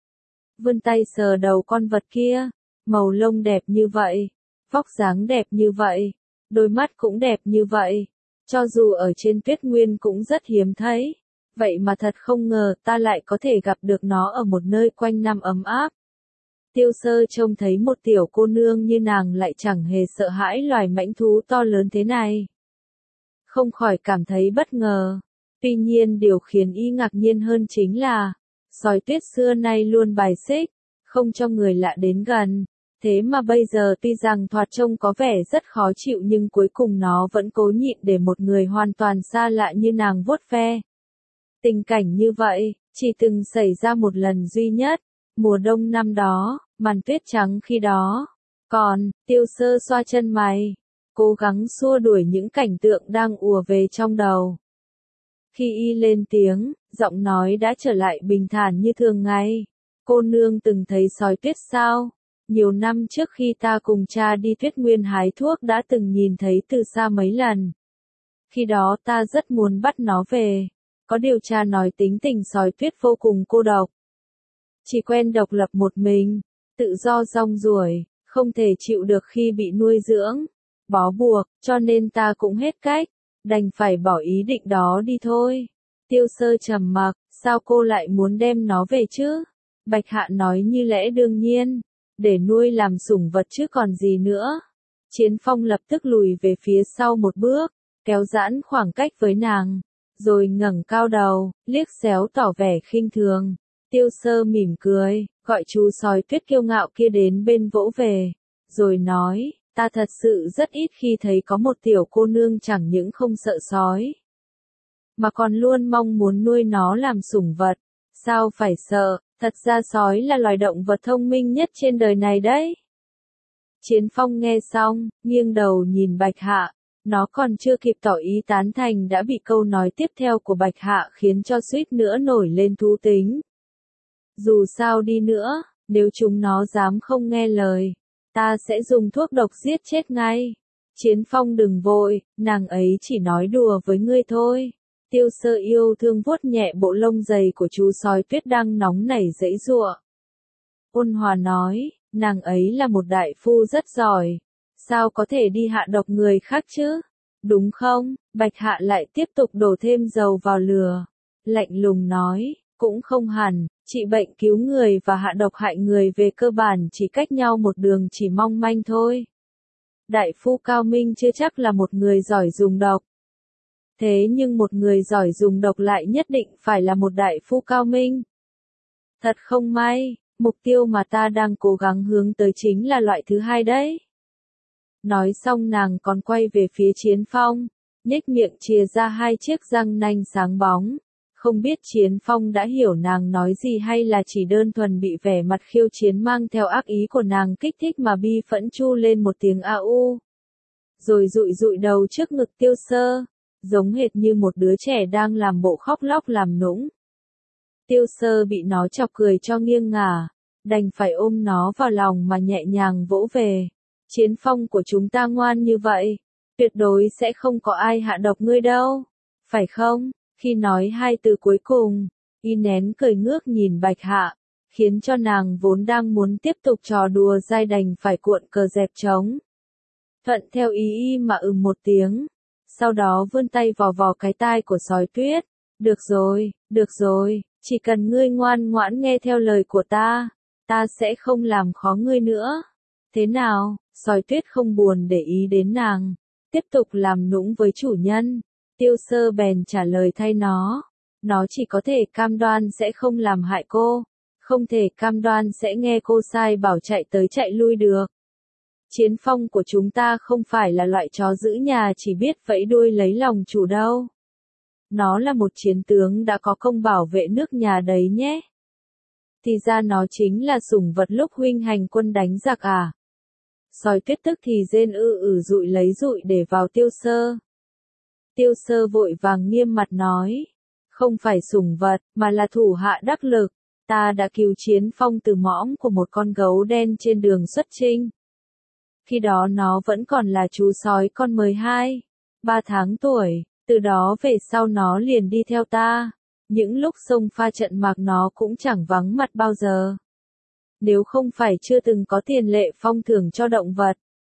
vươn tay sờ đầu con vật kia. Màu lông đẹp như vậy, vóc dáng đẹp như vậy, đôi mắt cũng đẹp như vậy, cho dù ở trên tuyết nguyên cũng rất hiếm thấy. Vậy mà thật không ngờ ta lại có thể gặp được nó ở một nơi quanh năm ấm áp. Tiêu Sơ trông thấy một tiểu cô nương như nàng lại chẳng hề sợ hãi loài mãnh thú to lớn thế này, không khỏi cảm thấy bất ngờ. Tuy nhiên điều khiến y ngạc nhiên hơn chính là, sói tuyết xưa nay luôn bài xích, không cho người lạ đến gần. Thế mà bây giờ tuy rằng thoạt trông có vẻ rất khó chịu nhưng cuối cùng nó vẫn cố nhịn để một người hoàn toàn xa lạ như nàng vuốt ve. Tình cảnh như vậy, chỉ từng xảy ra một lần duy nhất, mùa đông năm đó, màn tuyết trắng khi đó. Còn, Tiêu Sơ xoa chân mày, cố gắng xua đuổi những cảnh tượng đang ùa về trong đầu. Khi y lên tiếng, giọng nói đã trở lại bình thản như thường ngày. Cô nương từng thấy sói tuyết sao? Nhiều năm trước khi ta cùng cha đi Tuyết Nguyên hái thuốc đã từng nhìn thấy từ xa mấy lần. Khi đó ta rất muốn bắt nó về. Có điều cha nói tính tình sói tuyết vô cùng cô độc. Chỉ quen độc lập một mình, tự do rong ruổi, không thể chịu được khi bị nuôi dưỡng, bó buộc, cho nên ta cũng hết cách, đành phải bỏ ý định đó đi thôi. Tiêu Sơ trầm mặc, sao cô lại muốn đem nó về chứ? Bạch Hạ nói như lẽ đương nhiên, để nuôi làm sủng vật chứ còn gì nữa. Chiến Phong lập tức lùi về phía sau một bước, kéo giãn khoảng cách với nàng, rồi ngẩng cao đầu, liếc xéo tỏ vẻ khinh thường. Tiêu Sơ mỉm cười, gọi chú sói tuyết kiêu ngạo kia đến bên vỗ về, rồi nói, ta thật sự rất ít khi thấy có một tiểu cô nương chẳng những không sợ sói, mà còn luôn mong muốn nuôi nó làm sủng vật. Sao phải sợ, thật ra sói là loài động vật thông minh nhất trên đời này đấy. Chiến Phong nghe xong, nghiêng đầu nhìn Bạch Hạ, nó còn chưa kịp tỏ ý tán thành đã bị câu nói tiếp theo của Bạch Hạ khiến cho suýt nữa nổi lên thú tính. Dù sao đi nữa, nếu chúng nó dám không nghe lời, ta sẽ dùng thuốc độc giết chết ngay. Chiến Phong đừng vội, nàng ấy chỉ nói đùa với ngươi thôi. Tiêu Sơ yêu thương vuốt nhẹ bộ lông dày của chú sói tuyết đang nóng nảy giãy giụa. Ôn hòa nói, nàng ấy là một đại phu rất giỏi, sao có thể đi hạ độc người khác chứ? Đúng không? Bạch Hạ lại tiếp tục đổ thêm dầu vào lửa. Lạnh lùng nói, cũng không hẳn, trị bệnh cứu người và hạ độc hại người về cơ bản chỉ cách nhau một đường chỉ mong manh thôi. Đại phu cao minh chưa chắc là một người giỏi dùng độc. Thế nhưng một người giỏi dùng độc lại nhất định phải là một đại phu cao minh. Thật không may, mục tiêu mà ta đang cố gắng hướng tới chính là loại thứ hai đấy. Nói xong nàng còn quay về phía Chiến Phong, nhếch miệng chìa ra hai chiếc răng nanh sáng bóng. Không biết Chiến Phong đã hiểu nàng nói gì hay là chỉ đơn thuần bị vẻ mặt khiêu chiến mang theo ác ý của nàng kích thích mà bi phẫn chu lên một tiếng a u. Rồi dụi dụi đầu trước ngực Tiêu Sơ, giống hệt như một đứa trẻ đang làm bộ khóc lóc làm nũng. Tiêu Sơ bị nó chọc cười cho nghiêng ngả, đành phải ôm nó vào lòng mà nhẹ nhàng vỗ về. Chiến Phong của chúng ta ngoan như vậy, tuyệt đối sẽ không có ai hạ độc ngươi đâu, phải không? Khi nói hai từ cuối cùng, y nén cười ngước nhìn Bạch Hạ, khiến cho nàng vốn đang muốn tiếp tục trò đùa dai đành phải cuộn cờ dẹp trống. Thuận theo ý y mà ừm một tiếng, sau đó vươn tay vò vò cái tai của sói tuyết. Được rồi, được rồi, chỉ cần ngươi ngoan ngoãn nghe theo lời của ta, ta sẽ không làm khó ngươi nữa. Thế nào? Sói tuyết không buồn để ý đến nàng, tiếp tục làm nũng với chủ nhân. Tiêu Sơ bèn trả lời thay nó, nó chỉ có thể cam đoan sẽ không làm hại cô, không thể cam đoan sẽ nghe cô sai bảo chạy tới chạy lui được. Chiến Phong của chúng ta không phải là loại chó giữ nhà chỉ biết vẫy đuôi lấy lòng chủ đâu. Nó là một chiến tướng đã có công bảo vệ nước nhà đấy nhé. Thì ra nó chính là sủng vật lúc huynh hành quân đánh giặc à. Sói tuyết tức thì rên ư ử dụi lấy dụi để vào Tiêu Sơ. Tiêu Sơ vội vàng nghiêm mặt nói, không phải sủng vật, mà là thủ hạ đắc lực, ta đã cứu Chiến Phong từ mõm của một con gấu đen trên đường xuất chinh. Khi đó nó vẫn còn là chú sói con mười hai, ba tháng tuổi, từ đó về sau nó liền đi theo ta, những lúc xông pha trận mạc nó cũng chẳng vắng mặt bao giờ. Nếu không phải chưa từng có tiền lệ phong thưởng cho động vật,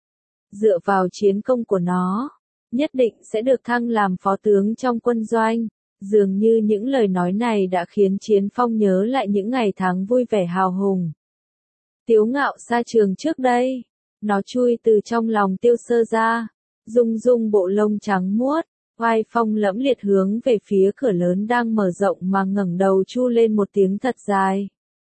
dựa vào chiến công của nó, nhất định sẽ được thăng làm phó tướng trong quân doanh. Dường như những lời nói này đã khiến Chiến Phong nhớ lại những ngày tháng vui vẻ hào hùng, tiếu ngạo xa trường trước đây. Nó chui từ trong lòng Tiêu Sơ ra, rung rung bộ lông trắng muốt, oai phong lẫm liệt hướng về phía cửa lớn đang mở rộng mà ngẩng đầu chu lên một tiếng thật dài,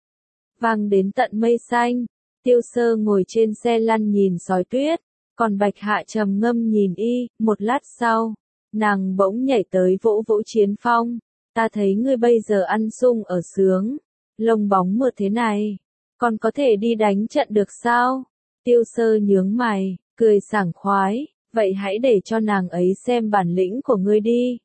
vang đến tận mây xanh. Tiêu Sơ ngồi trên xe lăn nhìn sói tuyết, còn Bạch Hạ trầm ngâm nhìn y. Một lát sau, nàng bỗng nhảy tới vỗ vỗ Chiến Phong, ta thấy ngươi bây giờ ăn sung ở sướng, lông bóng mượt thế này, còn có thể đi đánh trận được sao? Tiêu Sơ nhướng mày, cười sảng khoái, vậy hãy để cho nàng ấy xem bản lĩnh của ngươi đi.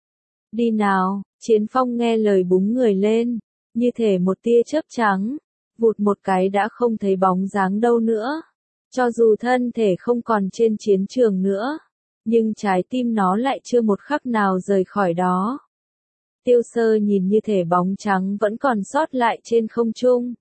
Đi nào, Chiến Phong nghe lời búng người lên, như thể một tia chớp trắng, vụt một cái đã không thấy bóng dáng đâu nữa. Cho dù thân thể không còn trên chiến trường nữa, nhưng trái tim nó lại chưa một khắc nào rời khỏi đó. Tiêu Sơ nhìn như thể bóng trắng vẫn còn sót lại trên không trung.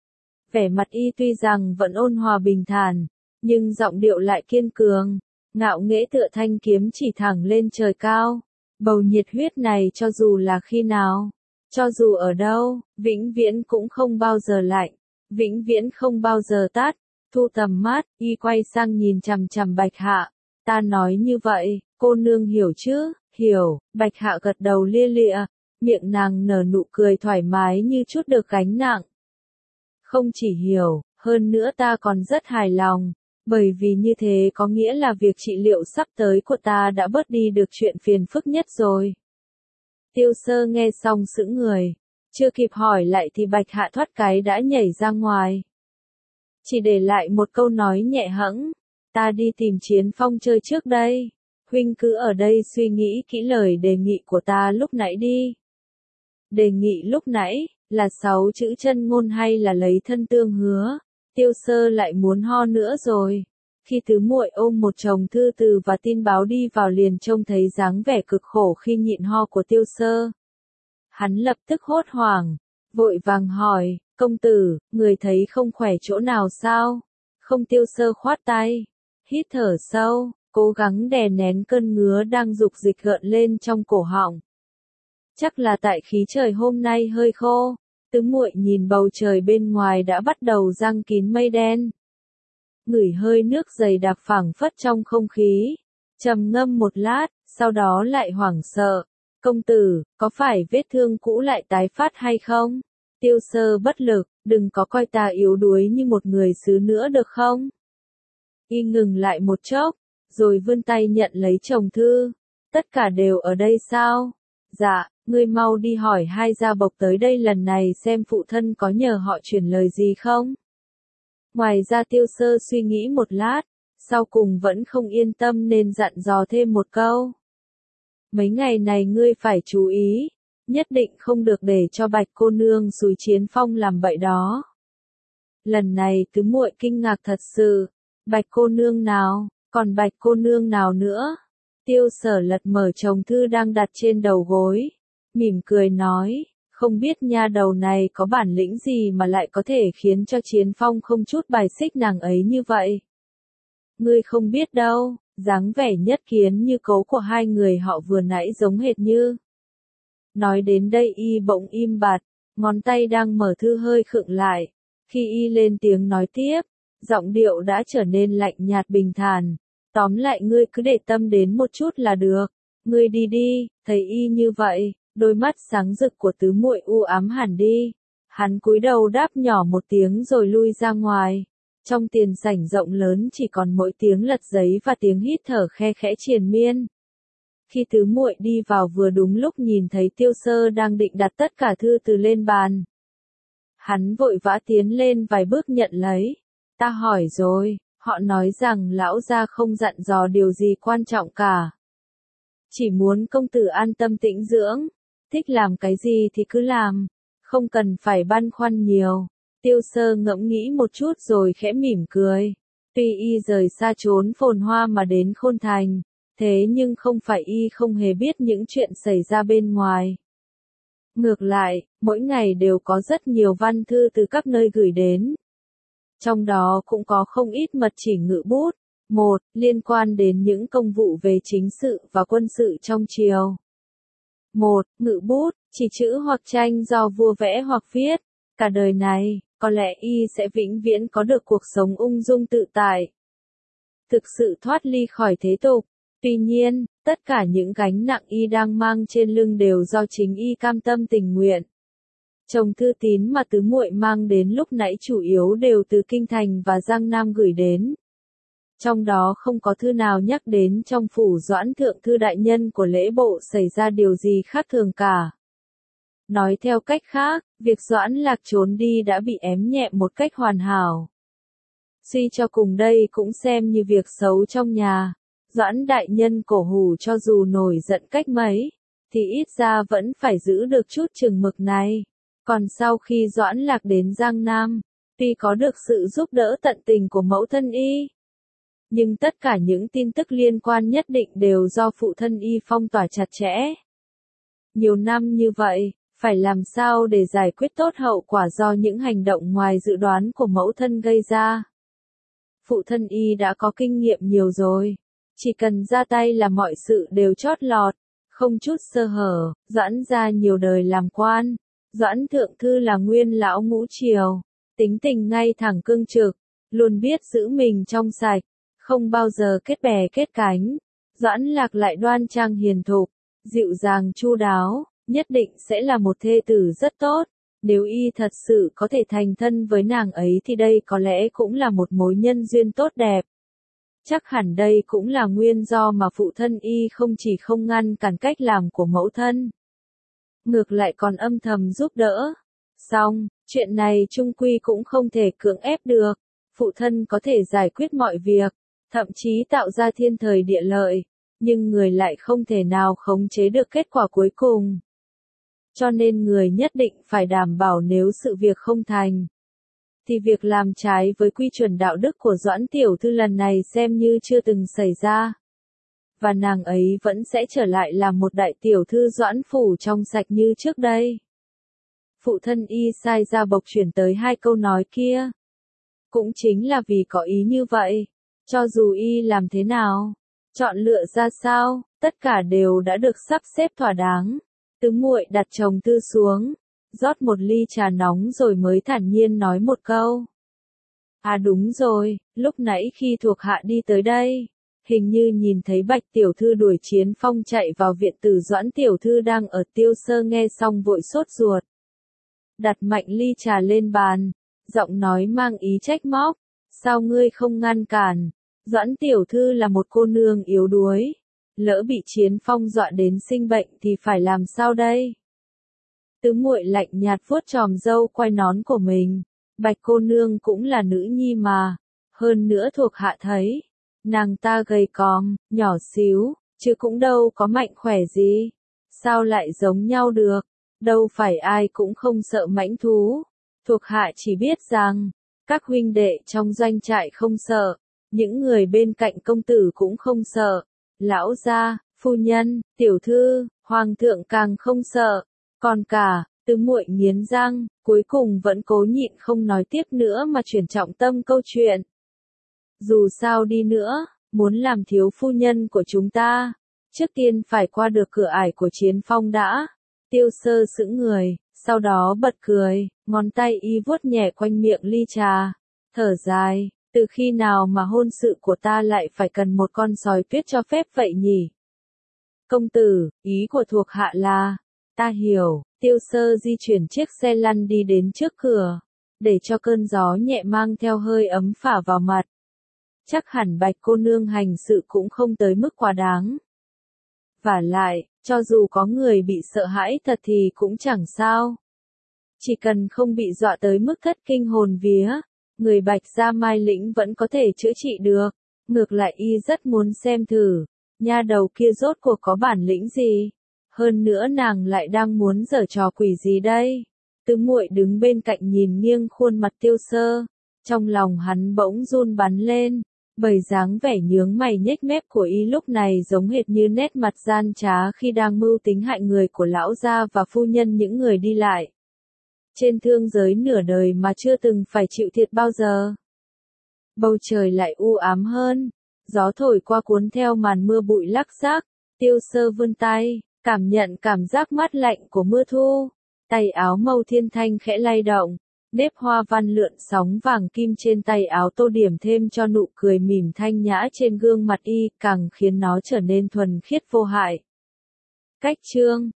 Vẻ mặt y tuy rằng vẫn ôn hòa bình thản, nhưng giọng điệu lại kiên cường, ngạo nghễ tựa thanh kiếm chỉ thẳng lên trời cao. Bầu nhiệt huyết này cho dù là khi nào, cho dù ở đâu, vĩnh viễn cũng không bao giờ lạnh, vĩnh viễn không bao giờ tắt. Thu tầm mắt, y quay sang nhìn chằm chằm Bạch Hạ. Ta nói như vậy, cô nương hiểu chứ? Hiểu. Bạch Hạ gật đầu lia lịa, miệng nàng nở nụ cười thoải mái như chút được gánh nặng. Không chỉ hiểu, hơn nữa ta còn rất hài lòng, bởi vì như thế có nghĩa là việc trị liệu sắp tới của ta đã bớt đi được chuyện phiền phức nhất rồi. Tiêu Sơ nghe xong sững người, chưa kịp hỏi lại thì Bạch Hạ thoát cái đã nhảy ra ngoài. Chỉ để lại một câu nói nhẹ hẫng, ta đi tìm Chiến Phong chơi trước đây, huynh cứ ở đây suy nghĩ kỹ lời đề nghị của ta lúc nãy đi. Đề nghị lúc nãy, là sáu chữ chân ngôn hay là lấy thân tương hứa? Tiêu Sơ lại muốn ho nữa rồi. Khi tứ muội ôm một chồng thư từ và tin báo đi vào liền trông thấy dáng vẻ cực khổ khi nhịn ho của Tiêu Sơ. Hắn lập tức hốt hoảng, vội vàng hỏi, công tử, người thấy không khỏe chỗ nào sao? Không. Tiêu Sơ khoát tay, hít thở sâu, cố gắng đè nén cơn ngứa đang dục dịch gợn lên trong cổ họng. Chắc là tại khí trời hôm nay hơi khô. Tứ muội nhìn bầu trời bên ngoài đã bắt đầu giăng kín mây đen. Ngửi hơi nước dày đặc phảng phất trong không khí, trầm ngâm một lát, sau đó lại hoảng sợ. Công tử, có phải vết thương cũ lại tái phát hay không? Tiêu Sơ bất lực, đừng có coi ta yếu đuối như một người xứ nữa được không? Y ngừng lại một chốc, rồi vươn tay nhận lấy chồng thư. Tất cả đều ở đây sao? Dạ, ngươi mau đi hỏi hai gia bộc tới đây lần này xem phụ thân có nhờ họ truyền lời gì không? Ngoài ra Tiêu Sơ suy nghĩ một lát, sau cùng vẫn không yên tâm nên dặn dò thêm một câu. Mấy ngày này ngươi phải chú ý, nhất định không được để cho Bạch cô nương xúi Chiến Phong làm bậy đó. Lần này tứ muội kinh ngạc thật sự, Bạch cô nương nào, còn Bạch cô nương nào nữa? Tiêu Sở lật mở chồng thư đang đặt trên đầu gối, mỉm cười nói, không biết nha đầu này có bản lĩnh gì mà lại có thể khiến cho Chiến Phong không chút bài xích nàng ấy như vậy. Ngươi không biết đâu, dáng vẻ nhất kiến như cấu của hai người họ vừa nãy giống hệt như. Nói đến đây y bỗng im bặt, ngón tay đang mở thư hơi khựng lại, khi y lên tiếng nói tiếp, giọng điệu đã trở nên lạnh nhạt bình thản. Tóm lại ngươi cứ để tâm đến một chút là được, ngươi đi đi. Thấy y như vậy, đôi mắt sáng rực của tứ muội u ám hẳn đi. Hắn cúi đầu đáp nhỏ một tiếng rồi lui ra ngoài. Trong tiền sảnh rộng lớn chỉ còn mỗi tiếng lật giấy và tiếng hít thở khe khẽ triền miên. Khi tứ muội đi vào vừa đúng lúc nhìn thấy Tiêu Sơ đang định đặt tất cả thư từ lên bàn. Hắn vội vã tiến lên vài bước nhận lấy. Ta hỏi rồi. Họ nói rằng lão gia không dặn dò điều gì quan trọng cả. Chỉ muốn công tử an tâm tĩnh dưỡng, thích làm cái gì thì cứ làm, không cần phải băn khoăn nhiều. Tiêu Sơ ngẫm nghĩ một chút rồi khẽ mỉm cười. Tuy y rời xa chốn phồn hoa mà đến Khôn Thành, thế nhưng không phải y không hề biết những chuyện xảy ra bên ngoài. Ngược lại, mỗi ngày đều có rất nhiều văn thư từ các nơi gửi đến. Trong đó cũng có không ít mật chỉ ngự bút. Một, liên quan đến những công vụ về chính sự và quân sự trong triều. Một, ngự bút, chỉ chữ hoặc tranh do vua vẽ hoặc viết. Cả đời này, có lẽ y sẽ vĩnh viễn có được cuộc sống ung dung tự tại. Thực sự thoát ly khỏi thế tục. Tuy nhiên, tất cả những gánh nặng y đang mang trên lưng đều do chính y cam tâm tình nguyện. Chồng thư tín mà tứ muội mang đến lúc nãy chủ yếu đều từ Kinh Thành và Giang Nam gửi đến. Trong đó không có thư nào nhắc đến trong phủ Doãn Thượng Thư đại nhân của lễ bộ xảy ra điều gì khác thường cả. Nói theo cách khác, việc Doãn Lạc trốn đi đã bị ém nhẹm một cách hoàn hảo. Suy cho cùng đây cũng xem như việc xấu trong nhà. Doãn đại nhân cổ hủ cho dù nổi giận cách mấy, thì ít ra vẫn phải giữ được chút chừng mực này. Còn sau khi Doãn Lạc đến Giang Nam, tuy có được sự giúp đỡ tận tình của mẫu thân y, nhưng tất cả những tin tức liên quan nhất định đều do phụ thân y phong tỏa chặt chẽ. Nhiều năm như vậy, phải làm sao để giải quyết tốt hậu quả do những hành động ngoài dự đoán của mẫu thân gây ra. Phụ thân y đã có kinh nghiệm nhiều rồi, chỉ cần ra tay là mọi sự đều chót lọt, không chút sơ hở. Doãn gia nhiều đời làm quan, Doãn thượng thư là nguyên lão ngũ triều, tính tình ngay thẳng cương trực, luôn biết giữ mình trong sạch, không bao giờ kết bè kết cánh. Doãn Lạc lại đoan trang hiền thục, dịu dàng chu đáo, nhất định sẽ là một thê tử rất tốt. Nếu y thật sự có thể thành thân với nàng ấy thì đây có lẽ cũng là một mối nhân duyên tốt đẹp. Chắc hẳn đây cũng là nguyên do mà phụ thân y không chỉ không ngăn cản cách làm của mẫu thân, ngược lại còn âm thầm giúp đỡ. Song, chuyện này chung quy cũng không thể cưỡng ép được. Phụ thân có thể giải quyết mọi việc, thậm chí tạo ra thiên thời địa lợi, nhưng người lại không thể nào khống chế được kết quả cuối cùng. Cho nên người nhất định phải đảm bảo nếu sự việc không thành, thì việc làm trái với quy chuẩn đạo đức của Doãn tiểu thư lần này xem như chưa từng xảy ra. Và nàng ấy vẫn sẽ trở lại làm một đại tiểu thư Doãn phủ trong sạch như trước đây. Phụ thân y sai ra bộc chuyển tới hai câu nói kia, cũng chính là vì có ý như vậy. Cho dù y làm thế nào, chọn lựa ra sao, tất cả đều đã được sắp xếp thỏa đáng. Tứ muội đặt chồng tư xuống, rót một ly trà nóng rồi mới thản nhiên nói một câu. À đúng rồi, lúc nãy khi thuộc hạ đi tới đây, hình như nhìn thấy Bạch tiểu thư đuổi Chiến Phong chạy vào viện tử. Doãn tiểu thư đang ở Tiêu Sơ nghe xong vội sốt ruột, đặt mạnh ly trà lên bàn, giọng nói mang ý trách móc. Sao ngươi không ngăn cản? Doãn tiểu thư là một cô nương yếu đuối, lỡ bị Chiến Phong dọa đến sinh bệnh thì phải làm sao đây? Tứ muội lạnh nhạt vuốt chòm râu quai nón của mình. Bạch cô nương cũng là nữ nhi mà, hơn nữa thuộc hạ thấy, nàng ta gầy còm, nhỏ xíu, chứ cũng đâu có mạnh khỏe gì. Sao lại giống nhau được? Đâu phải ai cũng không sợ mãnh thú. Thuộc hạ chỉ biết rằng, các huynh đệ trong doanh trại không sợ, những người bên cạnh công tử cũng không sợ. Lão gia, phu nhân, tiểu thư, hoàng thượng càng không sợ. Còn cả, tứ muội nghiến răng, cuối cùng vẫn cố nhịn không nói tiếp nữa mà chuyển trọng tâm câu chuyện. Dù sao đi nữa, muốn làm thiếu phu nhân của chúng ta, trước tiên phải qua được cửa ải của Chiến Phong đã. Tiêu Sơ sững người, sau đó bật cười, ngón tay y vuốt nhẹ quanh miệng ly trà, thở dài, từ khi nào mà hôn sự của ta lại phải cần một con sói tuyết cho phép vậy nhỉ? Công tử, ý của thuộc hạ là, ta hiểu. Tiêu Sơ di chuyển chiếc xe lăn đi đến trước cửa, để cho cơn gió nhẹ mang theo hơi ấm phả vào mặt. Chắc hẳn Bạch cô nương hành sự cũng không tới mức quá đáng. Vả lại, cho dù có người bị sợ hãi thật thì cũng chẳng sao. Chỉ cần không bị dọa tới mức thất kinh hồn vía, người Bạch gia Mai Lĩnh vẫn có thể chữa trị được. Ngược lại y rất muốn xem thử, nha đầu kia rốt cuộc có bản lĩnh gì. Hơn nữa nàng lại đang muốn giở trò quỷ gì đây? Tứ muội đứng bên cạnh nhìn nghiêng khuôn mặt Tiêu Sơ, trong lòng hắn bỗng run bắn lên, bởi dáng vẻ nhướng mày nhếch mép của y lúc này giống hệt như nét mặt gian trá khi đang mưu tính hại người của lão gia và phu nhân những người đi lại. Trên thương giới nửa đời mà chưa từng phải chịu thiệt bao giờ. Bầu trời lại u ám hơn, gió thổi qua cuốn theo màn mưa bụi lắc xắc. Tiêu Sơ vươn tay, cảm nhận cảm giác mát lạnh của mưa thu. Tay áo màu thiên thanh khẽ lay động, nếp hoa văn lượn sóng vàng kim trên tay áo tô điểm thêm cho nụ cười mỉm thanh nhã trên gương mặt y, càng khiến nó trở nên thuần khiết vô hại. Cách chương